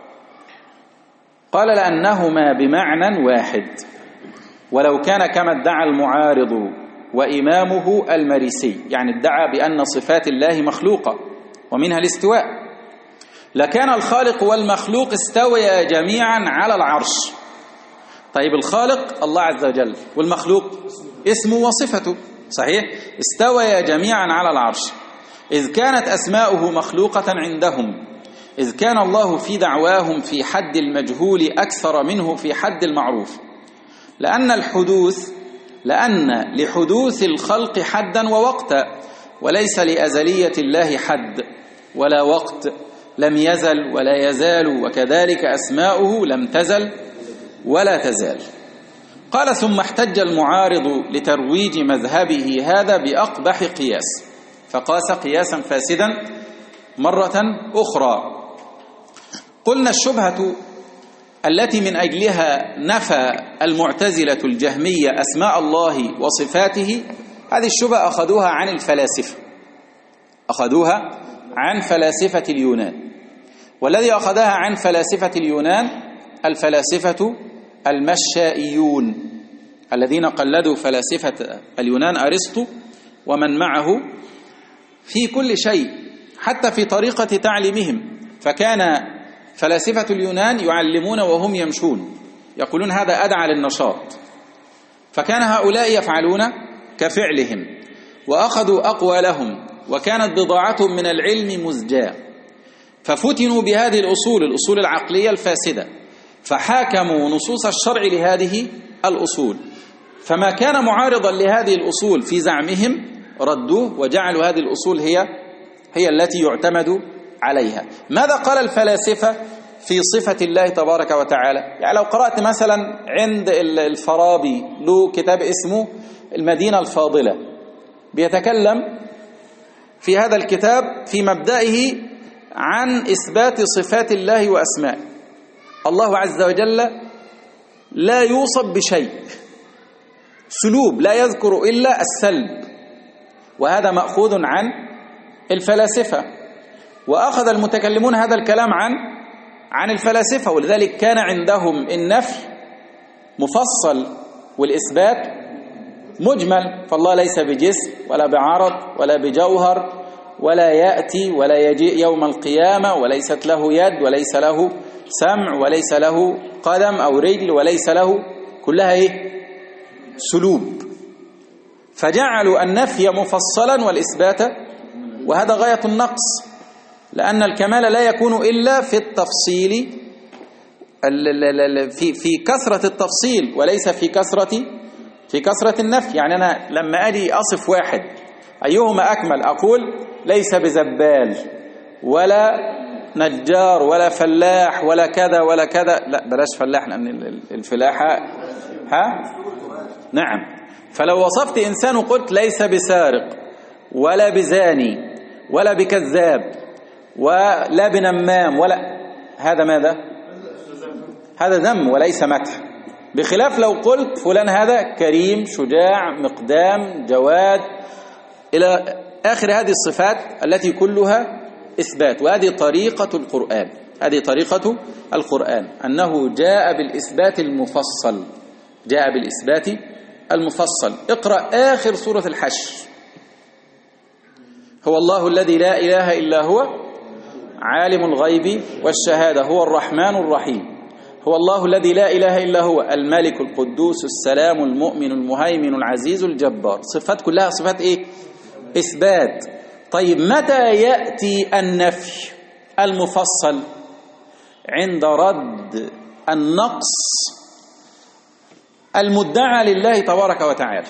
قال لأنهما بمعنى واحد، ولو كان كما ادعى المعارض وإمامه المريسي، يعني ادعى بأن صفات الله مخلوقة ومنها الاستواء، لكان الخالق والمخلوق استويا جميعا على العرش. طيب الخالق الله عز وجل والمخلوق اسمه وصفته، صحيح، استويا جميعا على العرش، إذ كانت أسماؤه مخلوقة عندهم، إذ كان الله في دعواهم في حد المجهول أكثر منه في حد المعروف، لأن الحدوث لأن لحدوث الخلق حدا ووقتا، وليس لأزلية الله حد ولا وقت، لم يزل ولا يزال، وكذلك أسماؤه لم تزل ولا تزال. قال ثم احتج المعارض لترويج مذهبه هذا بأقبح قياس، فقاس قياسا فاسدا مرة أخرى. قلنا الشبهة التي من أجلها نفى المعتزلة الجهمية أسماء الله وصفاته، هذه الشبهة أخذوها عن الفلاسفة، أخذوها عن فلاسفة اليونان. والذي أخذها عن فلاسفة اليونان الفلاسفة المشائيون الذين قلدوا فلاسفة اليونان أرسطو ومن معه في كل شيء، حتى في طريقة تعليمهم. فكان فلاسفة اليونان يعلمون وهم يمشون، يقولون هذا أدعى للنشاط، فكان هؤلاء يفعلون كفعلهم وأخذوا أقوالهم، وكانت بضاعتهم من العلم مزجاة، ففتنوا بهذه الأصول الأصول العقلية الفاسدة، فحاكموا نصوص الشرع لهذه الأصول. فما كان معارضا لهذه الأصول في زعمهم ردوه وجعلوا هذه الأصول هي هي التي يعتمد عليها. ماذا قال الفلاسفة في صفة الله تبارك وتعالى؟ يعني لو قرأت مثلا عند الفارابي له كتاب اسمه المدينة الفاضلة، بيتكلم في هذا الكتاب في مبدئه عن إثبات صفات الله وأسمائه. الله عز وجل لا يوصف بشيء، سلوب، لا يذكر إلا السلب، وهذا مأخوذ عن الفلاسفة، وأخذ المتكلمون هذا الكلام عن عن الفلاسفة، ولذلك كان عندهم النفي مفصل والإثبات مجمل. فالله ليس بجسم ولا بعرض ولا بجوهر ولا يأتي ولا يجيء يوم القيامة، وليست له يد وليس له سمع وليس له قدم أو رجل وليس له، كلها إيه؟ سلوب. فجعلوا النفي مفصلا والإثبات، وهذا غاية النقص، لأن الكمال لا يكون إلا في التفصيل، في في كثرة التفصيل وليس في كثرة في كثرة النفي. يعني أنا لما أجي أصف واحد أيهما أكمل، أقول ليس بزبال ولا نجار ولا فلاح ولا كذا ولا كذا، لا بلاش فلاح لأن الفلاحة ها نعم. فلو وصفت إنسان وقلت ليس بسارق ولا بزاني ولا بكذاب ولا بنمام ولا، هذا ماذا؟ هذا ذم وليس مدح. بخلاف لو قلت فلان هذا كريم شجاع مقدام جواد إلى آخر هذه الصفات التي كلها إثبات. وهذه طريقة القرآن، هذه طريقة القرآن أنه جاء بالإثبات المفصل، جاء بالإثبات المفصل. اقرأ آخر سورة الحشر: هو الله الذي لا إله إلا هو عالم الغيب والشهادة هو الرحمن الرحيم، هو الله الذي لا إله إلا هو الملك القدوس السلام المؤمن المهيمن العزيز الجبار. صفات كلها صفات إيه؟ إثبات. طيب متى يأتي النفي المفصل؟ عند رد النقص المدعى لله تبارك وتعالى،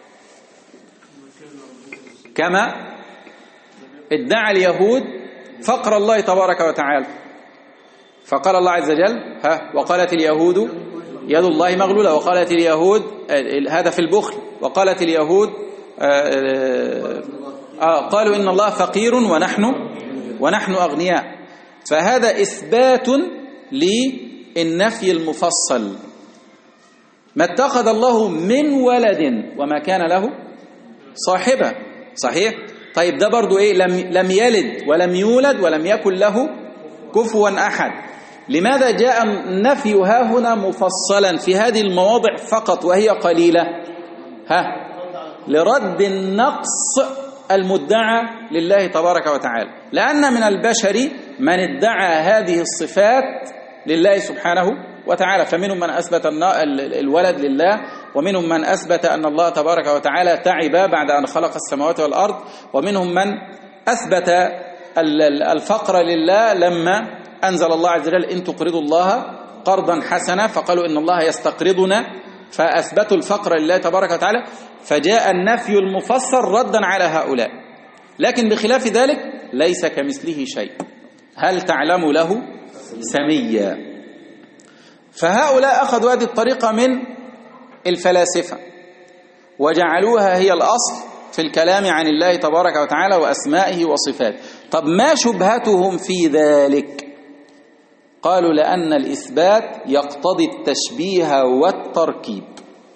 كما ادعى اليهود فقر الله تبارك وتعالى. فقال الله عز وجل ها وقالت اليهود يد الله مغلولة، وقالت اليهود هذا في البخل، وقالت اليهود آه آه قالوا إن الله فقير ونحن ونحن أغنياء. فهذا إثبات للنفي المفصل. ما اتخذ الله من ولد وما كان له صاحبة، صحيح؟ طيب ده برضو إيه؟ لم, لم يلد ولم يولد ولم يكن له كفوا أحد. لماذا جاء النفي ها هنا مفصلا في هذه المواضع فقط وهي قليلة؟ ها لرد النقص المدعى لله تبارك وتعالى، لأن من البشر من ادعى هذه الصفات لله سبحانه وتعالى. فمنهم من أثبت الولد لله، ومنهم من أثبت أن الله تبارك وتعالى تعب بعد أن خلق السماوات والأرض، ومنهم من أثبت الفقر لله لما أنزل الله عز وجل إن تقرضوا الله قرضا حسنا، فقالوا إن الله يستقرضنا، فأثبتوا الفقر لله تبارك وتعالى. فجاء النفي المفسر ردا على هؤلاء. لكن بخلاف ذلك ليس كمثله شيء، هل تعلم له سميا. فهؤلاء أخذوا هذه الطريقة من الفلاسفة وجعلوها هي الأصل في الكلام عن الله تبارك وتعالى وأسمائه وصفاته. طب ما شبهتهم في ذلك؟ قالوا لأن الإثبات يقتضي التشبيه والتركيب،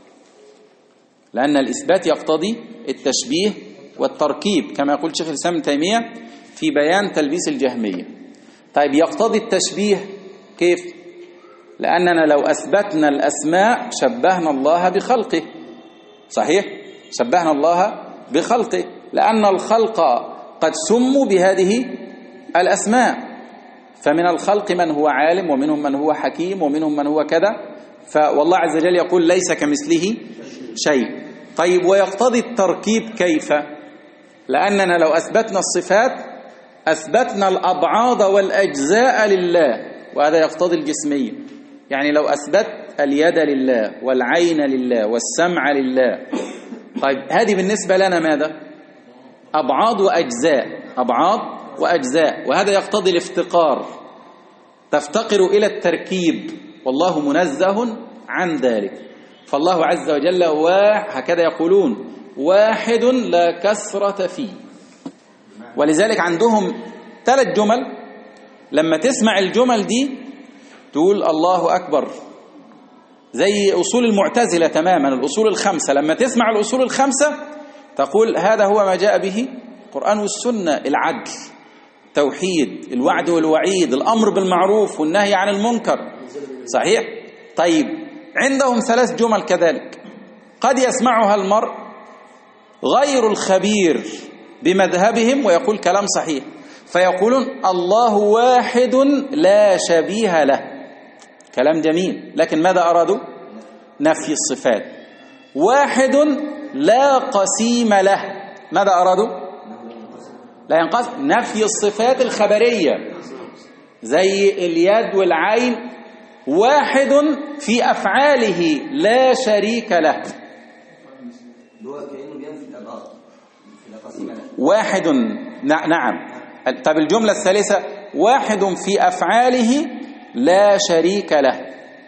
لأن الإثبات يقتضي التشبيه والتركيب كما يقول شيخ الإسلام ابن تيمية في بيان تلبيس الجهمية. طيب يقتضي التشبيه كيف؟ لأننا لو أثبتنا الأسماء شبهنا الله بخلقه، صحيح؟ شبهنا الله بخلقه، لأن الخلق قد سموا بهذه الأسماء، فمن الخلق من هو عالم ومنهم من هو حكيم ومنهم من هو كذا، فوالله عز وجل يقول ليس كمثله شيء. طيب ويقتضي التركيب كيف؟ لأننا لو أثبتنا الصفات أثبتنا الأبعاض والأجزاء لله، وهذا يقتضي الجسمية. يعني لو أثبت اليد لله والعين لله والسمع لله، طيب هذه بالنسبة لنا ماذا؟ أبعاض وأجزاء، أبعاض وأجزاء، وهذا يقتضي الافتقار، تفتقر إلى التركيب، والله منزه عن ذلك. فالله عز وجل هكذا يقولون واحد لا كثرة فيه. ولذلك عندهم ثلاث جمل، لما تسمع الجمل دي تقول الله أكبر، زي أصول المعتزلة تماما، الأصول الخمسة. لما تسمع الأصول الخمسة تقول هذا هو ما جاء به القرآن والسنة: العدل، التوحيد، الوعد والوعيد، الأمر بالمعروف والنهي عن المنكر، صحيح؟ طيب عندهم ثلاث جمل كذلك قد يسمعها المرء غير الخبير بمذهبهم ويقول كلام صحيح، فيقولون الله واحد لا شبيه له، كلام جميل، لكن ماذا أرادوا؟ نفي الصفات. واحد لا قسيم له، ماذا أرادوا؟ لا ينقسم، نفي الصفات الخبرية زي اليد والعين. واحد في أفعاله لا شريك له، واحد نعم. طب الجملة الثالثة واحد في أفعاله لا شريك له،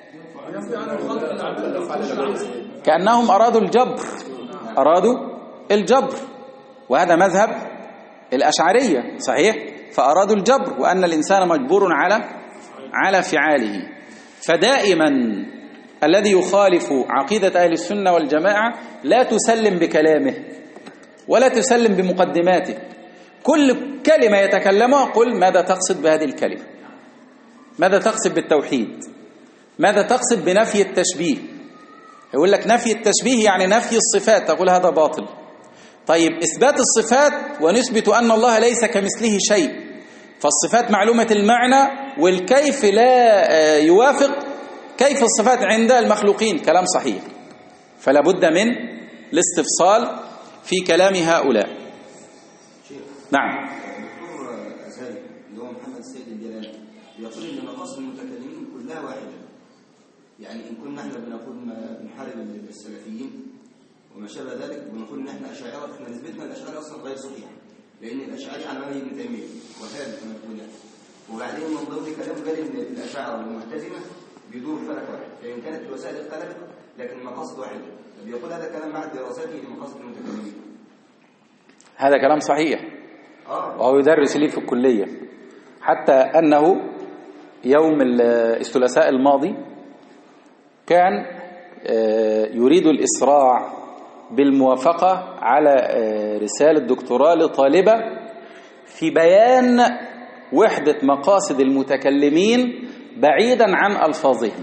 كأنهم أرادوا الجبر، أرادوا الجبر، وهذا مذهب الأشعرية، صحيح؟ فأرادوا الجبر، وأن الإنسان مجبور على على فعاله. فدائما الذي يخالف عقيدة أهل السنة والجماعة لا تسلم بكلامه ولا تسلم بمقدماته، كل كلمة يتكلمها قل ماذا تقصد بهذه الكلمة، ماذا تقصد بالتوحيد، ماذا تقصد بنفي التشبيه. يقول لك نفي التشبيه يعني نفي الصفات، تقول هذا باطل. طيب إثبات الصفات ونثبت أن الله ليس كمثله شيء، فالصفات معلومة المعنى والكيف لا يوافق كيف الصفات عند المخلوقين، كلام صحيح. فلا بد من الاستفصال في كلام هؤلاء. نعم. الدكتور أزهري اللي هو محمد السيد الجلالي يقول إن مقاصد المتكلمين كلها واحدة، يعني إن كنا احنا بنقول بنحارب السلفيين وما شابه ذلك ونقول إن احنا أشاعرة، احنا نسبتنا الأشاعرة أصلا غير صحيحة، لأن الأشاعرة على منهج ابن تيمية وهذا كما تقول يعني. وبعدين من ضمن كلامه قال إن الأشاعرة والمعتزلة بيدوروا فلك واحد، فإن كانت الوسائل اختلفت لكن المقاصد واحدة. بيقول هذا كلام مع دراسته لمقاصد المتكلمين. هذا كلام صحيح، وهو يدرس لي في الكلية، حتى أنه يوم الثلاثاء الماضي كان يريد الإسراع بالموافقة على رسالة دكتوراه لطالبة في بيان وحدة مقاصد المتكلمين بعيدا عن ألفاظهم.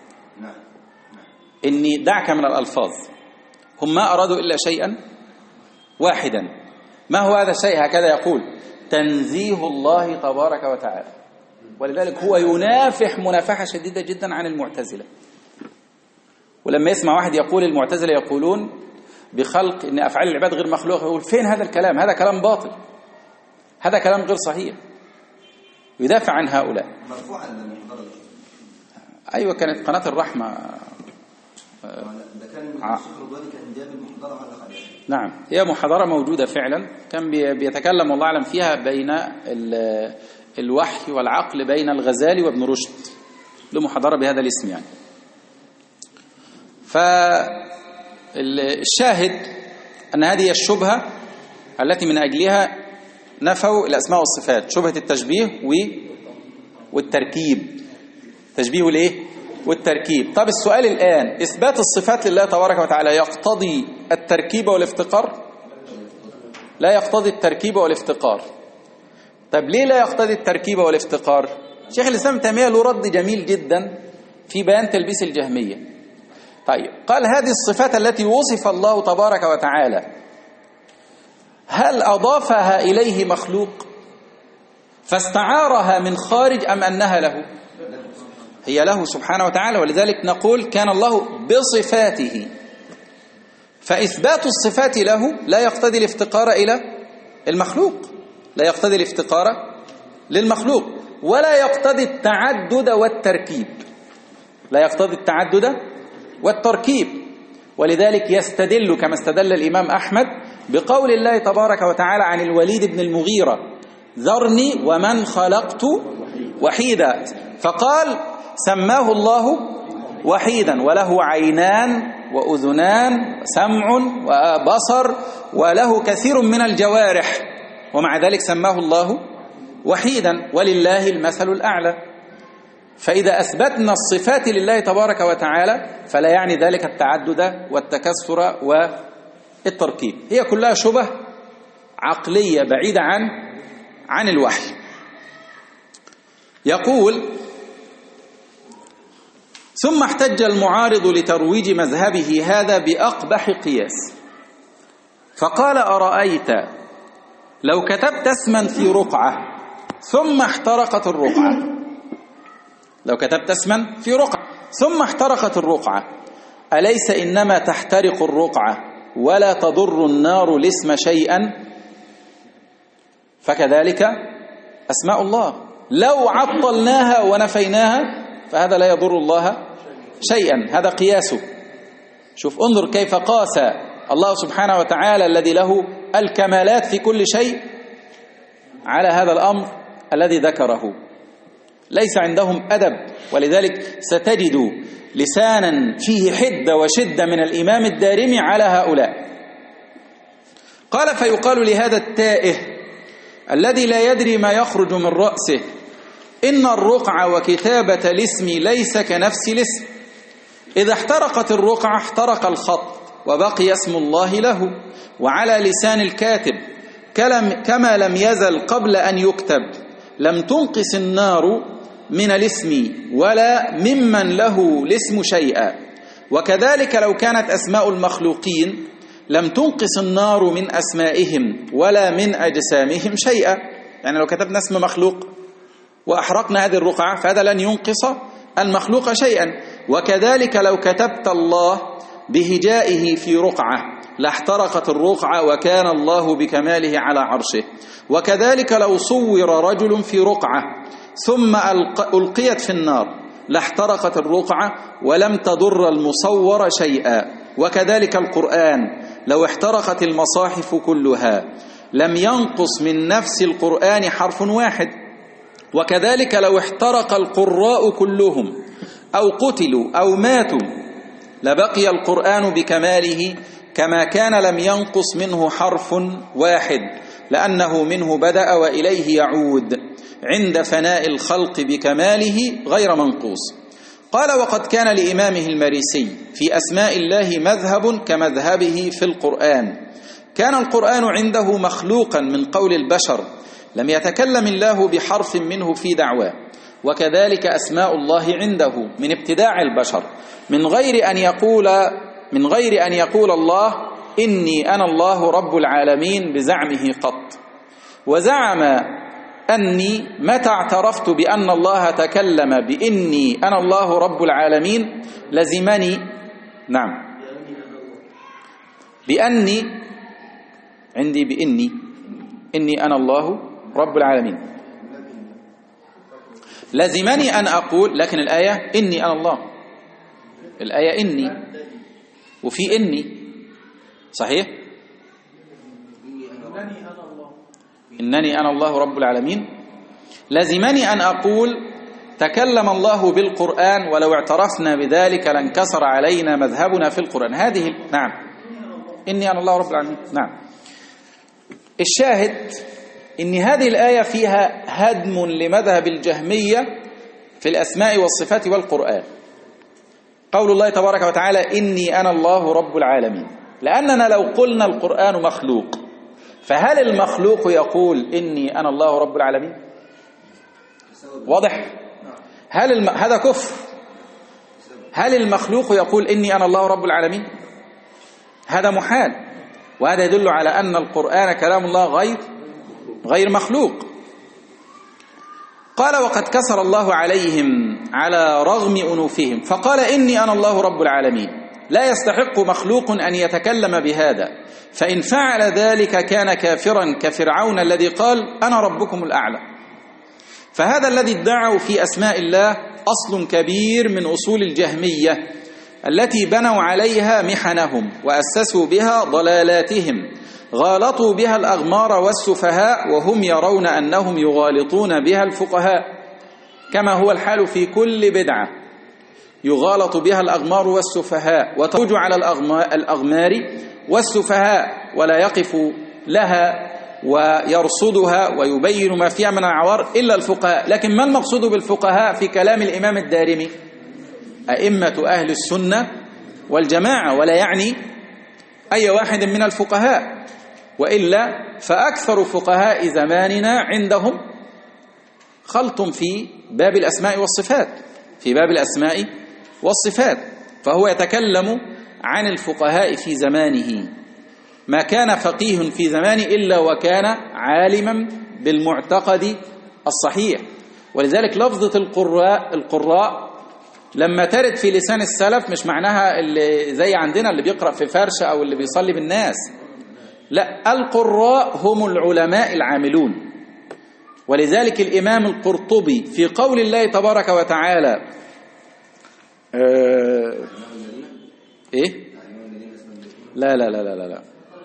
إني دعك من الألفاظ، هم ما أرادوا إلا شيئا واحدا. ما هو هذا الشيء؟ هكذا يقول: تنزيه الله تبارك وتعالى. ولذلك هو ينافح منافحة شديدة جدا عن المعتزلة. ولما يسمع واحد يقول المعتزلة يقولون بخلق إن أفعال العباد غير مخلوقة، يقول فين هذا الكلام؟ هذا كلام باطل، هذا كلام غير صحيح. يدافع عن هؤلاء. مرفوعا للمحاضرة. أيوة كانت قناة الرحمة. ده كان الشيخ رضواني كان جاب المحاضرة على خليها. نعم، هي محاضرة موجودة فعلا، كان بيتكلم والله أعلم فيها بين الوحي والعقل بين الغزالي وابن رشد، له محاضرة بهذا الاسم يعني. فالشاهد أن هذه الشبهة التي من أجلها نفوا الأسماء والصفات، شبهة التشبيه والتركيب، تشبيه والايه والتركيب. طب السؤال الآن، إثبات الصفات لله تبارك وتعالى يقتضي التركيب والافتقار؟ لا يقتضي التركيب والافتقار. طب ليه لا يقتضي التركيب والافتقار؟ شيخ الإسلام ابن تيمية له رد جميل جدا في بيان تلبيس الجهمية. طيب قال هذه الصفات التي وصف الله تبارك وتعالى هل أضافها إليه مخلوق فاستعارها من خارج أم أنها له؟ هي له سبحانه وتعالى، ولذلك نقول كان الله بصفاته، فإثبات الصفات له لا يقتضي الافتقار إلى المخلوق، لا يقتضي الافتقار للمخلوق، ولا يقتضي التعدد والتركيب، لا يقتضي التعدد والتركيب. ولذلك يستدل كما استدل الإمام أحمد بقول الله تبارك وتعالى عن الوليد بن المغيرة: ذرني ومن خلقت وحيدا، فقال سماه الله وحيدا وله عينان وأذنان سمع وبصر وله كثير من الجوارح، ومع ذلك سماه الله وحيدا ولله المثل الأعلى. فإذا أثبتنا الصفات لله تبارك وتعالى فلا يعني ذلك التعدد والتكسر والتركيب، هي كلها شبه عقلية بعيدة عن عن الوحي. يقول: ثم احتج المعارض لترويج مذهبه هذا بأقبح قياس، فقال: أرأيت لو كتبت اسما في رقعة ثم احترقت الرقعة، لو كتبت اسما في رقعة ثم احترقت الرقعة، أليس إنما تحترق الرقعة ولا تضر النار الاسم شيئا؟ فكذلك أسماء الله، لو عطلناها ونفيناها فهذا لا يضر الله شيئا. هذا قياسه. شوف انظر كيف قاس الله سبحانه وتعالى الذي له الكمالات في كل شيء على هذا الأمر الذي ذكره. ليس عندهم أدب، ولذلك ستجد لسانا فيه حدة وشدة من الإمام الدارمي على هؤلاء. قال: فيقال لهذا التائه الذي لا يدري ما يخرج من رأسه: إن الرقعة وكتابة الاسم ليس كنفس الاسم، إذا احترقت الرقعة احترق الخط وبقي اسم الله له وعلى لسان الكاتب، كما لم يزل قبل أن يكتب، لم تنقص النار من الاسم ولا ممن له الاسم شيئا. وكذلك لو كانت أسماء المخلوقين لم تنقص النار من أسمائهم ولا من أجسامهم شيئا. يعني لو كتبنا اسم مخلوق وأحرقنا هذه الرقعة فهذا لن ينقص المخلوق شيئا. وكذلك لو كتبت الله بهجائه في رقعة لاحترقت الرقعة وكان الله بكماله على عرشه. وكذلك لو صور رجل في رقعة ثم ألقيت في النار لاحترقت الرقعة ولم تضر المصور شيئا. وكذلك القرآن لو احترقت المصاحف كلها لم ينقص من نفس القرآن حرف واحد. وكذلك لو احترق القراء كلهم أو قتلوا أو ماتوا لبقي القرآن بكماله كما كان لم ينقص منه حرف واحد، لأنه منه بدأ وإليه يعود عند فناء الخلق بكماله غير منقوص. قال: وقد كان لإمامه المريسي في أسماء الله مذهب كمذهبه في القرآن، كان القرآن عنده مخلوقا من قول البشر، لم يتكلم الله بحرف منه في دعواه. وكذلك أسماء الله عنده من ابتداع البشر، من غير أن يقول من غير أن يقول الله إني أنا الله رب العالمين بزعمه قط. وزعم أني متى اعترفت بأن الله تكلم بإني أنا الله رب العالمين لزمني نعم بأني عندي بإني إني أنا الله رب العالمين لزمني أن أقول، لكن الآية إني أنا الله، الآية إني وفي إني صحيح، إنني أنا الله رب العالمين. لزمني أن أقول تكلم الله بالقرآن، ولو اعترفنا بذلك لانكسر علينا مذهبنا في القرآن. هذه نعم إني أنا الله رب العالمين. نعم. الشاهد إن هذه الآية فيها هدم لمذهب الجهمية في الأسماء والصفات والقرآن. قول الله تبارك وتعالى إني أنا الله رب العالمين، لأننا لو قلنا القرآن مخلوق فهل المخلوق يقول إني أنا الله رب العالمين؟ واضح؟ هل الم... هذا كفر. هل المخلوق يقول إني أنا الله رب العالمين؟ هذا محال، وهذا يدل على أن القرآن كلام الله غير غير مخلوق. قال وقد كسر الله عليهم على رغم أنوفهم فقال إني أنا الله رب العالمين. لا يستحق مخلوق أن يتكلم بهذا، فإن فعل ذلك كان كافرا كفرعون الذي قال أنا ربكم الأعلى. فهذا الذي ادعوا في أسماء الله أصل كبير من أصول الجهمية التي بنوا عليها محنهم وأسسوا بها ضلالاتهم، غالطوا بها الأغمار والسفهاء وهم يرون أنهم يغالطون بها الفقهاء، كما هو الحال في كل بدعة يغالط بها الأغمار والسفهاء وتروج على الأغمار والسفهاء ولا يقف لها ويرصدها ويبين ما فيها من العوار إلا الفقهاء. لكن ما المقصود بالفقهاء في كلام الإمام الدارمي؟ أئمة أهل السنة والجماعة، ولا يعني أي واحد من الفقهاء، وإلا فأكثر فقهاء زماننا عندهم خلط في باب الأسماء والصفات في باب الأسماء والصفات فهو يتكلم عن الفقهاء في زمانه. ما كان فقيه في زمانه إلا وكان عالما بالمعتقد الصحيح. ولذلك لفظة القراء القراء لما ترد في لسان السلف مش معناها اللي زي عندنا اللي بيقرأ في فرشة أو اللي بيصلي بالناس، لا، القراء هم العلماء العاملون. ولذلك الإمام القرطبي في قول الله تبارك وتعالى آه إيه؟ لا لا لا لا لا, لا.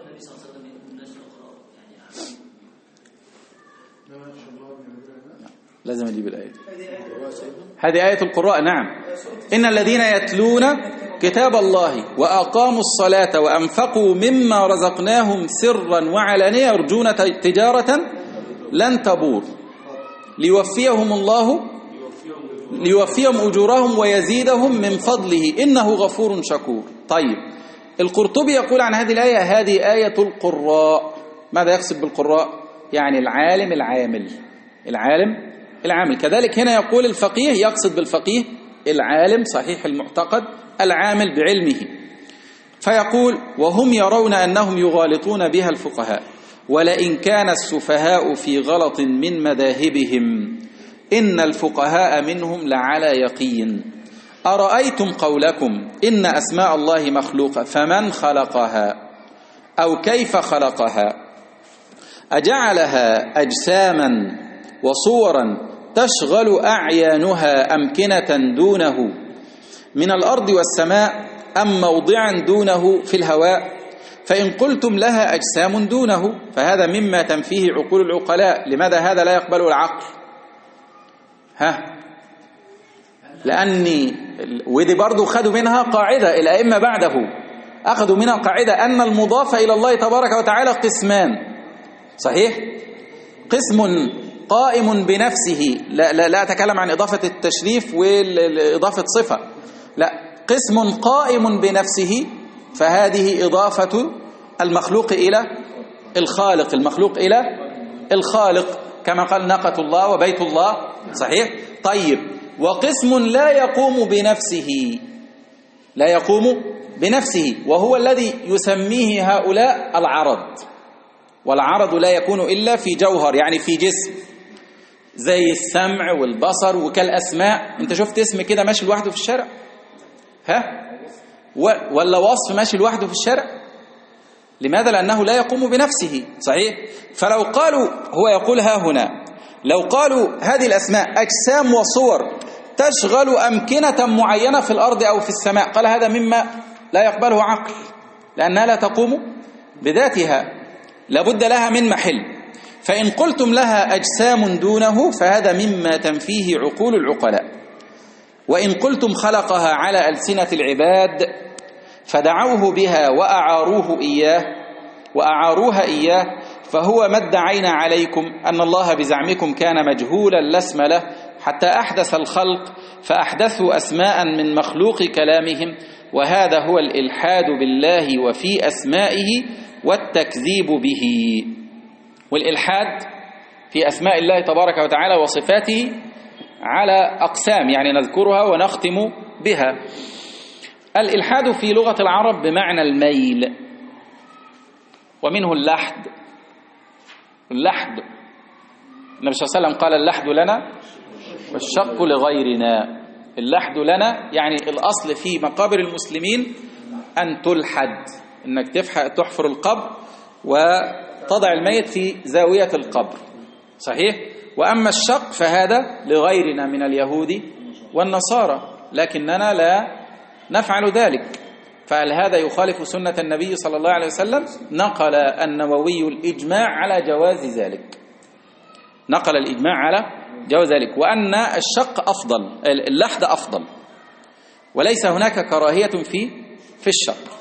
لازم أجيب الآية. هذه آية القراء. نعم، إن الذين يتلون كتاب الله وأقاموا الصلاة وأنفقوا مما رزقناهم سرا وعلانية يرجون تجارة لن تبور ليوفيهم الله ليوفيهم أجورهم ويزيدهم من فضله إنه غفور شكور. طيب، القرطبي يقول عن هذه الآية هذه آية القراء. ماذا يقصد بالقراء؟ يعني العالم العامل العالم العامل. كذلك هنا يقول الفقيه، يقصد بالفقيه العالم صحيح المعتقد العامل بعلمه. فيقول وهم يرون أنهم يغالطون بها الفقهاء، ولئن كان السفهاء في غلط من مذاهبهم إن الفقهاء منهم لعلى يقين. أرأيتم قولكم إن أسماء الله مخلوقة فمن خلقها أو كيف خلقها؟ أجعلها أجساما وصورا تشغل أعيانها أمكنة دونه من الأرض والسماء أم موضعا دونه في الهواء؟ فإن قلتم لها أجسام دونه فهذا مما تنفيه عقول العقلاء. لماذا هذا لا يقبل العقل؟ ها لأني ودي برضو خدوا منها قاعدة الأئمة بعده، أخذوا منها قاعدة أن المضاف إلى الله تبارك وتعالى قسمان. صحيح؟ قسم قائم بنفسه، لا, لا, لا أتكلم عن إضافة التشريف وإضافة صفة، لا، قسم قائم بنفسه فهذه إضافة المخلوق إلى الخالق المخلوق إلى الخالق كما قال ناقة الله وبيت الله. صحيح؟ طيب، وقسم لا يقوم بنفسه لا يقوم بنفسه وهو الذي يسميه هؤلاء العرض، والعرض لا يكون إلا في جوهر، يعني في جسم، زي السمع والبصر وكالأسماء. انت شفت اسم كده ماشي لوحده في الشارع؟ ها؟ ولا وصف ماشي لوحده في الشارع؟ لماذا؟ لأنه لا يقوم بنفسه. صحيح؟ فلو قالوا، هو يقول ها هنا، لو قالوا هذه الأسماء أجسام وصور تشغل أمكنة معينة في الأرض أو في السماء، قال هذا مما لا يقبله عقل، لأنها لا تقوم بذاتها، لابد لها من محل. فإن قلتم لها أجسام دونه فهذا مما تنفيه عقول العقلاء. وإن قلتم خلقها على ألسنة العباد فدعوه بها وأعاروه إياه وأعاروها إياه فهو ما ادعينا عليكم أن الله بزعمكم كان مجهولا لا اسم له حتى أحدث الخلق فأحدثوا أسماء من مخلوق كلامهم، وهذا هو الإلحاد بالله وفي أسمائه والتكذيب به. والإلحاد في أسماء الله تبارك وتعالى وصفاته على أقسام، يعني نذكرها ونختم بها. الإلحاد في لغة العرب بمعنى الميل، ومنه اللحد. اللحد النبي صلى الله عليه وسلم قال اللحد لنا والشق لغيرنا. اللحد لنا يعني الأصل في مقابر المسلمين أن تلحد، إنك تحفر القبر وتضع الميت في زاوية القبر، صحيح؟ وأما الشق فهذا لغيرنا من اليهود والنصارى، لكننا لا نفعل ذلك. فهل هذا يخالف سنة النبي صلى الله عليه وسلم؟ نقل النووي الإجماع على جواز ذلك، نقل الإجماع على جواز ذلك، وأن الشق أفضل، اللحد أفضل، وليس هناك كراهية في في الشق.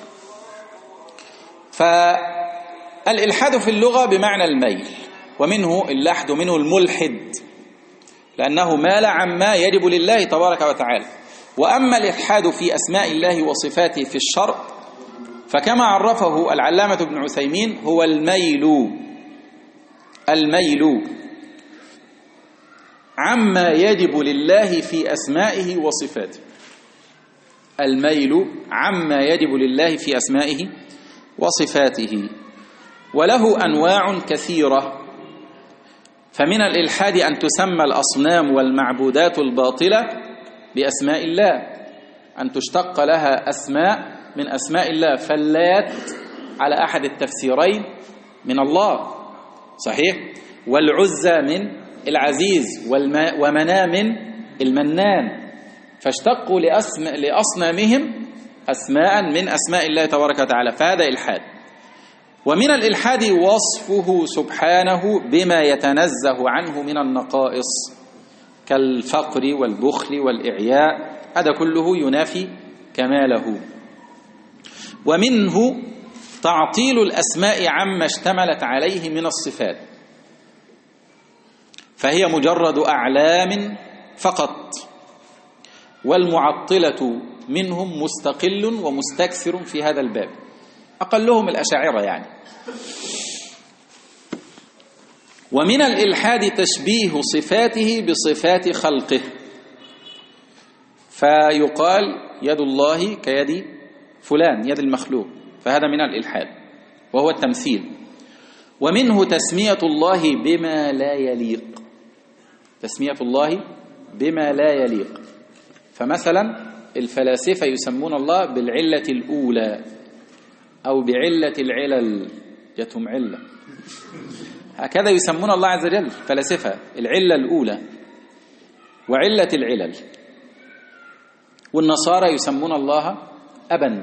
فالإلحاد في اللغة بمعنى الميل، ومنه اللحد ومنه الملحد، لأنه مال عما يجب لله تبارك وتعالى. وأما الإلحاد في أسماء الله وصفاته في الشرع فكما عرفه العلامة ابن عثيمين هو الميل الميل عما يجب لله في أسمائه وصفاته، الميل عما يجب لله في أسمائه وصفاته. وله أنواع كثيرة، فمن الإلحاد أن تسمى الأصنام والمعبودات الباطلة بأسماء الله، أن تشتق لها أسماء من أسماء الله، فاللات على أحد التفسيرين من الله، صحيح؟ والعزى من العزيز، ومنى من المنان، فاشتقوا لأسم لأصنامهم أسماء من أسماء الله تبارك وتعالى، فهذا إلحاد. ومن الإلحاد وصفه سبحانه بما يتنزه عنه من النقائص كالفقر والبخل والإعياء، هذا كله ينافي كماله. ومنه تعطيل الأسماء عما اشتملت عليه من الصفات، فهي مجرد أعلام فقط، والمعطلة منهم مستقل ومستكثر في هذا الباب، أقلهم الأشاعرة يعني. ومن الإلحاد تشبيه صفاته بصفات خلقه، فيقال يد الله كيد فلان، يد المخلوق، فهذا من الإلحاد وهو التمثيل. ومنه تسمية الله بما لا يليق، تسمية الله بما لا يليق، فمثلا الفلاسفة يسمون الله بالعلة الأولى أو بعلة العلل، جتهم علة، هكذا يسمون الله عز وجل فلاسفة، العلة الأولى وعلة العلل. والنصارى يسمون الله أبا.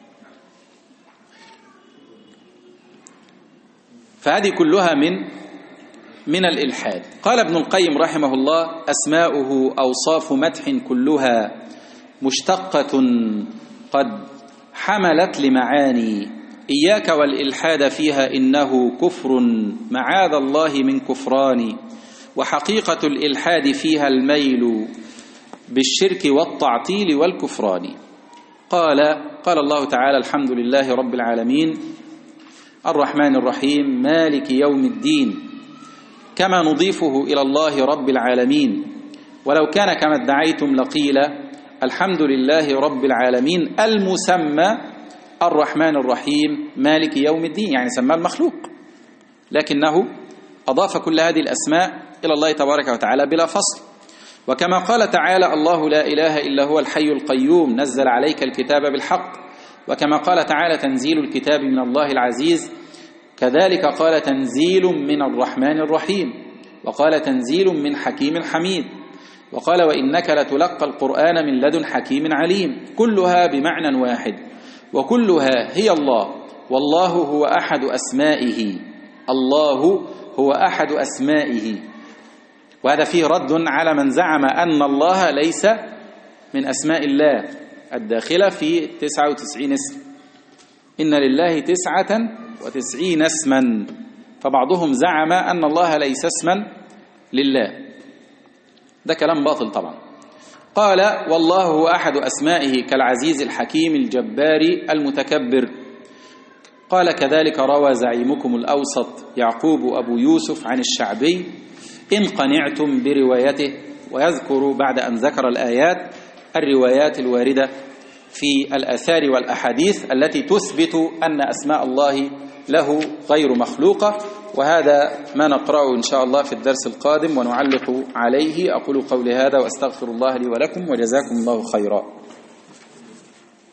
فهذه كلها من من الإلحاد. قال ابن القيم رحمه الله: أسماؤه أوصاف مدح كلها مشتقة قد حملت لمعاني، إياك والإلحاد فيها إنه كفر معاذ الله من كفران، وحقيقة الإلحاد فيها الميل بالشرك والتعطيل والكفران. قال قال الله تعالى: الحمد لله رب العالمين الرحمن الرحيم مالك يوم الدين، كما نضيفه إلى الله رب العالمين. ولو كان كما ادعيتم لقيل الحمد لله رب العالمين المسمى الرحمن الرحيم مالك يوم الدين، يعني سماه المخلوق، لكنه أضاف كل هذه الأسماء إلى الله تبارك وتعالى بلا فصل. وكما قال تعالى: الله لا إله إلا هو الحي القيوم نزل عليك الكتاب بالحق، وكما قال تعالى: تنزيل الكتاب من الله العزيز، كذلك قال: تنزيل من الرحمن الرحيم، وقال: تنزيل من حكيم حميد، وقال: وإنك لتلقى القرآن من لدن حكيم عليم. كلها بمعنى واحد، وكلها هي الله، والله هو أحد أسمائه، الله هو أحد أسمائه. وهذا فيه رد على من زعم أن الله ليس من أسماء الله الداخلة في تسعة وتسعين اسم. إن لله تسعة وتسعين اسما فبعضهم زعم أن الله ليس اسما لله، ده كلام باطل طبعا. قال والله هو أحد أسمائه كالعزيز الحكيم الجبار المتكبر. قال كذلك روى زعيمكم الأوسط يعقوب أبو يوسف عن الشعبي إن قنعتم بروايته، ويذكر بعد أن ذكر الآيات الروايات الواردة في الآثار والأحاديث التي تثبت أن أسماء الله له غير مخلوقة. وهذا ما نقرأه إن شاء الله في الدرس القادم ونعلق عليه. أقول قولي هذا وأستغفر الله لي ولكم، وجزاكم الله خيرا.